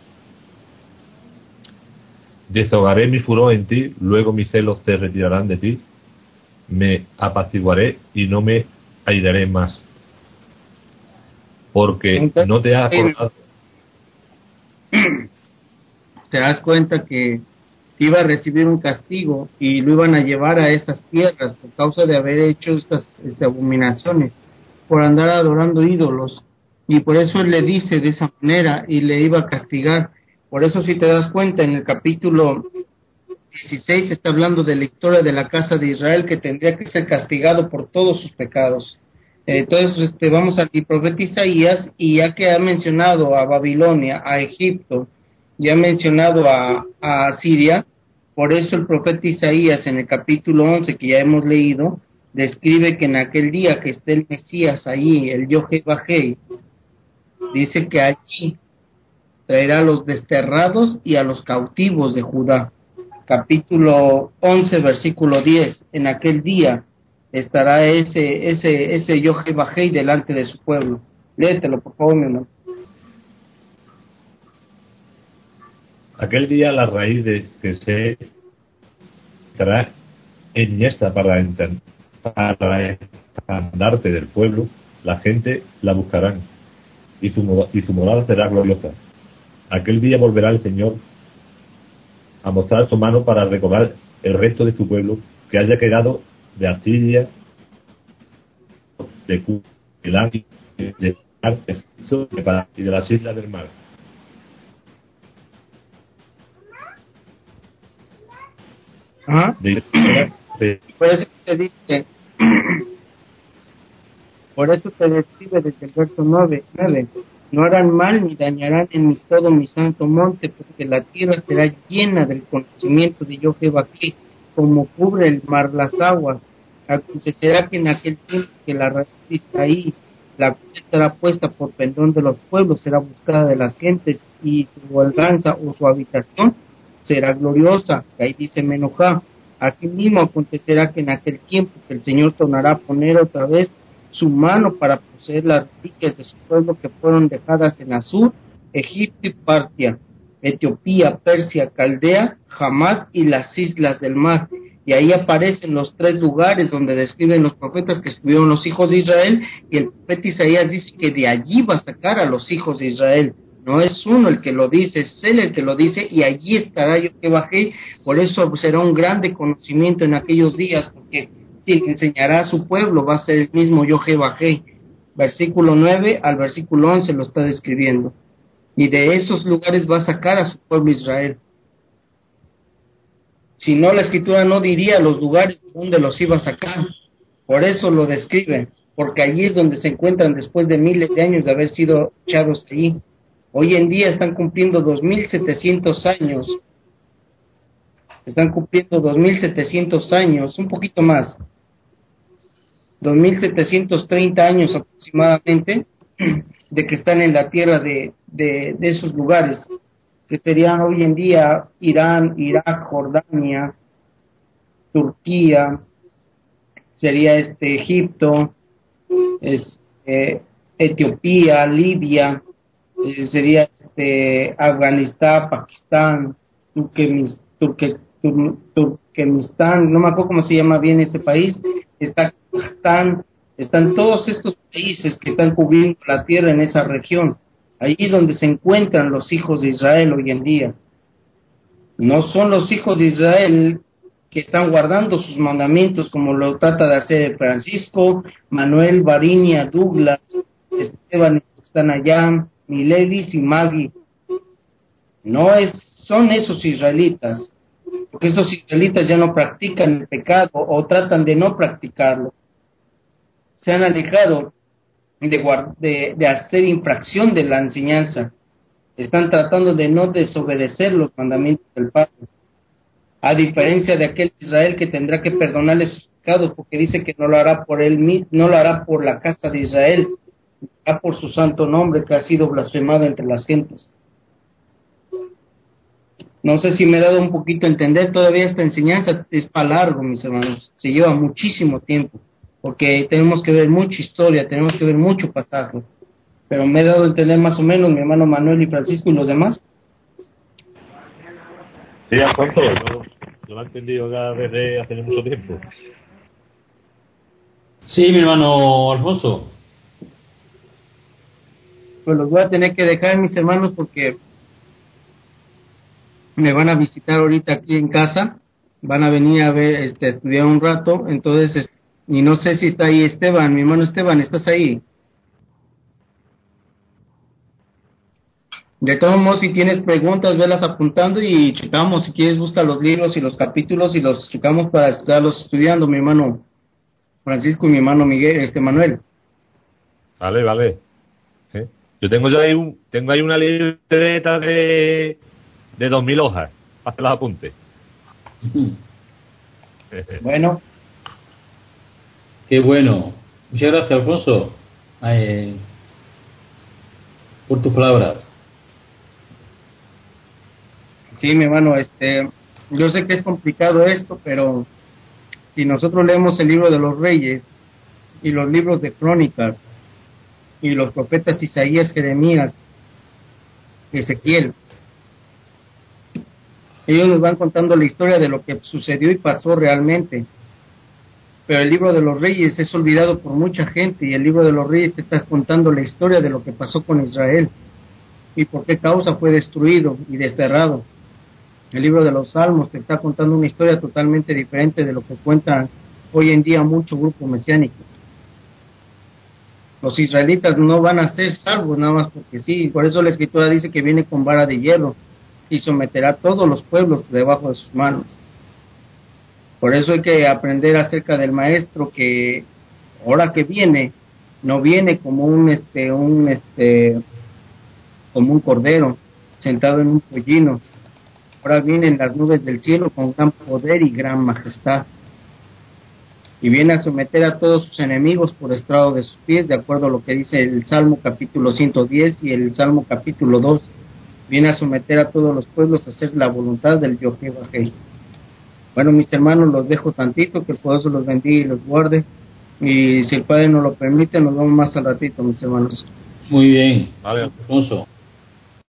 Desahogaré mi furor en ti, luego mis celos se retirarán de ti, me apaciguaré y no me airaré más, porque no te has acordado.
Te das cuenta que iba a recibir un castigo y lo iban a llevar a esas tierras por causa de haber hecho estas abominaciones, por andar adorando ídolos, y por eso él le dice de esa manera y le iba a castigar. Por eso, si te das cuenta, en el capítulo 16 está hablando de la historia de la casa de Israel, que tendría que ser castigado por todos sus pecados. Entonces vamos al profeta Isaías, y ya que ha mencionado a Babilonia, a Egipto, ya ha mencionado a Siria, por eso el profeta Isaías en el capítulo 11 que ya hemos leído, describe que en aquel día que esté el Mesías ahí, el Yohevahei, dice que allí traerá a los desterrados y a los cautivos de Judá. Capítulo 11, versículo 10, en aquel día estará ese Yohevahei delante de su pueblo. Léetelo, por favor, mi hermano.
Aquel día la raíz de que se estará enhiesta para el estandarte del pueblo, la gente la buscarán y su morada será gloriosa. Aquel día volverá el Señor a mostrar su mano para recobrar el resto de su pueblo que haya quedado de Asiria, de Cubilán, de Artes y de las islas del mar.
Ajá. Por eso te dice, por eso te describe desde el verso 9, no harán mal ni dañarán en todo mi santo monte, porque la tierra será llena del conocimiento de Yohevahei, como cubre el mar las aguas. Acontecerá que en aquel tiempo que la raíz está ahí, la cual estará puesta por pendón de los pueblos, será buscada de las gentes, y su holganza o su habitación será gloriosa. Ahí dice Menojá. Aquí mismo acontecerá que en aquel tiempo que el Señor tornará a poner otra vez su mano para poseer las riquezas de su pueblo que fueron dejadas en Asur, Egipto y Partia, Etiopía, Persia, Caldea, Hamad y las islas del mar. Y ahí aparecen los tres lugares donde describen los profetas que estuvieron los hijos de Israel, y el profeta Isaías dice que de allí va a sacar a los hijos de Israel. No es uno el que lo dice, es él el que lo dice, y allí estará Yohevahei. Por eso será un grande conocimiento en aquellos días, porque quien enseñará a su pueblo va a ser el mismo Yohevahei. Versículo 9 al versículo 11 lo está describiendo. Y de esos lugares va a sacar a su pueblo Israel. Si no, la escritura no diría los lugares donde los iba a sacar. Por eso lo describen, porque allí es donde se encuentran después de miles de años de haber sido echados allí. Hoy en día están cumpliendo 2700 años. Están cumpliendo 2700 años, un poquito más. 2730 años aproximadamente de que están en la tierra de esos lugares, que serían hoy en día Irán, Irak, Jordania, Turquía, sería Egipto, Etiopía, Libia, sería Afganistán, Pakistán, Turkmenistán, no me acuerdo cómo se llama bien este país, está Kazajstán, están todos estos países que están cubriendo la tierra en esa región. Ahí es donde se encuentran los hijos de Israel hoy en día. No son los hijos de Israel que están guardando sus mandamientos como lo trata de hacer Francisco, Manuel, Varinia, Douglas, Esteban, que están allá, Miledis y Maggie. Son esos israelitas, porque estos israelitas ya no practican el pecado o tratan de no practicarlo. Se han alejado de hacer infracción de la enseñanza. Están tratando de no desobedecer los mandamientos del Padre. A diferencia de aquel Israel que tendrá que perdonarle sus pecados, porque dice que no lo hará por él mismo, no lo hará por la casa de Israel, lo hará por su santo nombre que ha sido blasfemado entre las gentes. No sé si me he dado un poquito a entender, todavía esta enseñanza es para largo, mis hermanos, se lleva muchísimo tiempo, porque tenemos que ver mucha historia, tenemos que ver mucho pasaje, pero me he dado a entender más o menos, mi hermano Manuel y Francisco y los demás.
Sí, Alfonso, yo lo he entendido ya desde hace mucho tiempo.
Sí, mi hermano Alfonso.
Pues los voy a tener que dejar, mis hermanos, porque me van a visitar ahorita aquí en casa, van a venir a ver, a estudiar un rato, entonces, y no sé si está ahí Esteban, mi hermano Esteban, ¿estás ahí? De todos modos, si tienes preguntas, velas apuntando y checamos, si quieres busca los libros y los capítulos y los checamos para estarlos estudiando, mi hermano Francisco y mi hermano Miguel, Manuel.
Vale. Yo tengo ya ahí una libreta de 2000 hojas, para hacer los apuntes.
Bueno.
Qué bueno. Muchas gracias, Alfonso, por tus palabras.
Sí, mi hermano, yo sé que es complicado esto, pero si nosotros leemos el libro de los Reyes y los libros de Crónicas y los profetas Isaías, Jeremías, Ezequiel, ellos nos van contando la historia de lo que sucedió y pasó realmente. Pero el libro de los Reyes es olvidado por mucha gente, y el libro de los Reyes te está contando la historia de lo que pasó con Israel y por qué causa fue destruido y desterrado. El libro de los Salmos te está contando una historia totalmente diferente de lo que cuentan hoy en día muchos grupos mesiánicos. Los israelitas no van a ser salvos nada más porque sí, por eso la Escritura dice que viene con vara de hierro y someterá a todos los pueblos debajo de sus manos. Por eso hay que aprender acerca del Maestro, que ahora que viene, no viene como como un cordero sentado en un pollino. Ahora viene en las nubes del cielo con gran poder y gran majestad. Y viene a someter a todos sus enemigos por estrado de sus pies, de acuerdo a lo que dice el Salmo capítulo 110 y el Salmo capítulo 2. Viene a someter a todos los pueblos a hacer la voluntad del Yohevahei. Bueno, mis hermanos, los dejo tantito, que el poderoso los bendiga y los guarde. Y si el Padre nos lo permite, nos vemos más al ratito, mis hermanos.
Muy bien.
Vale.
Alfonso.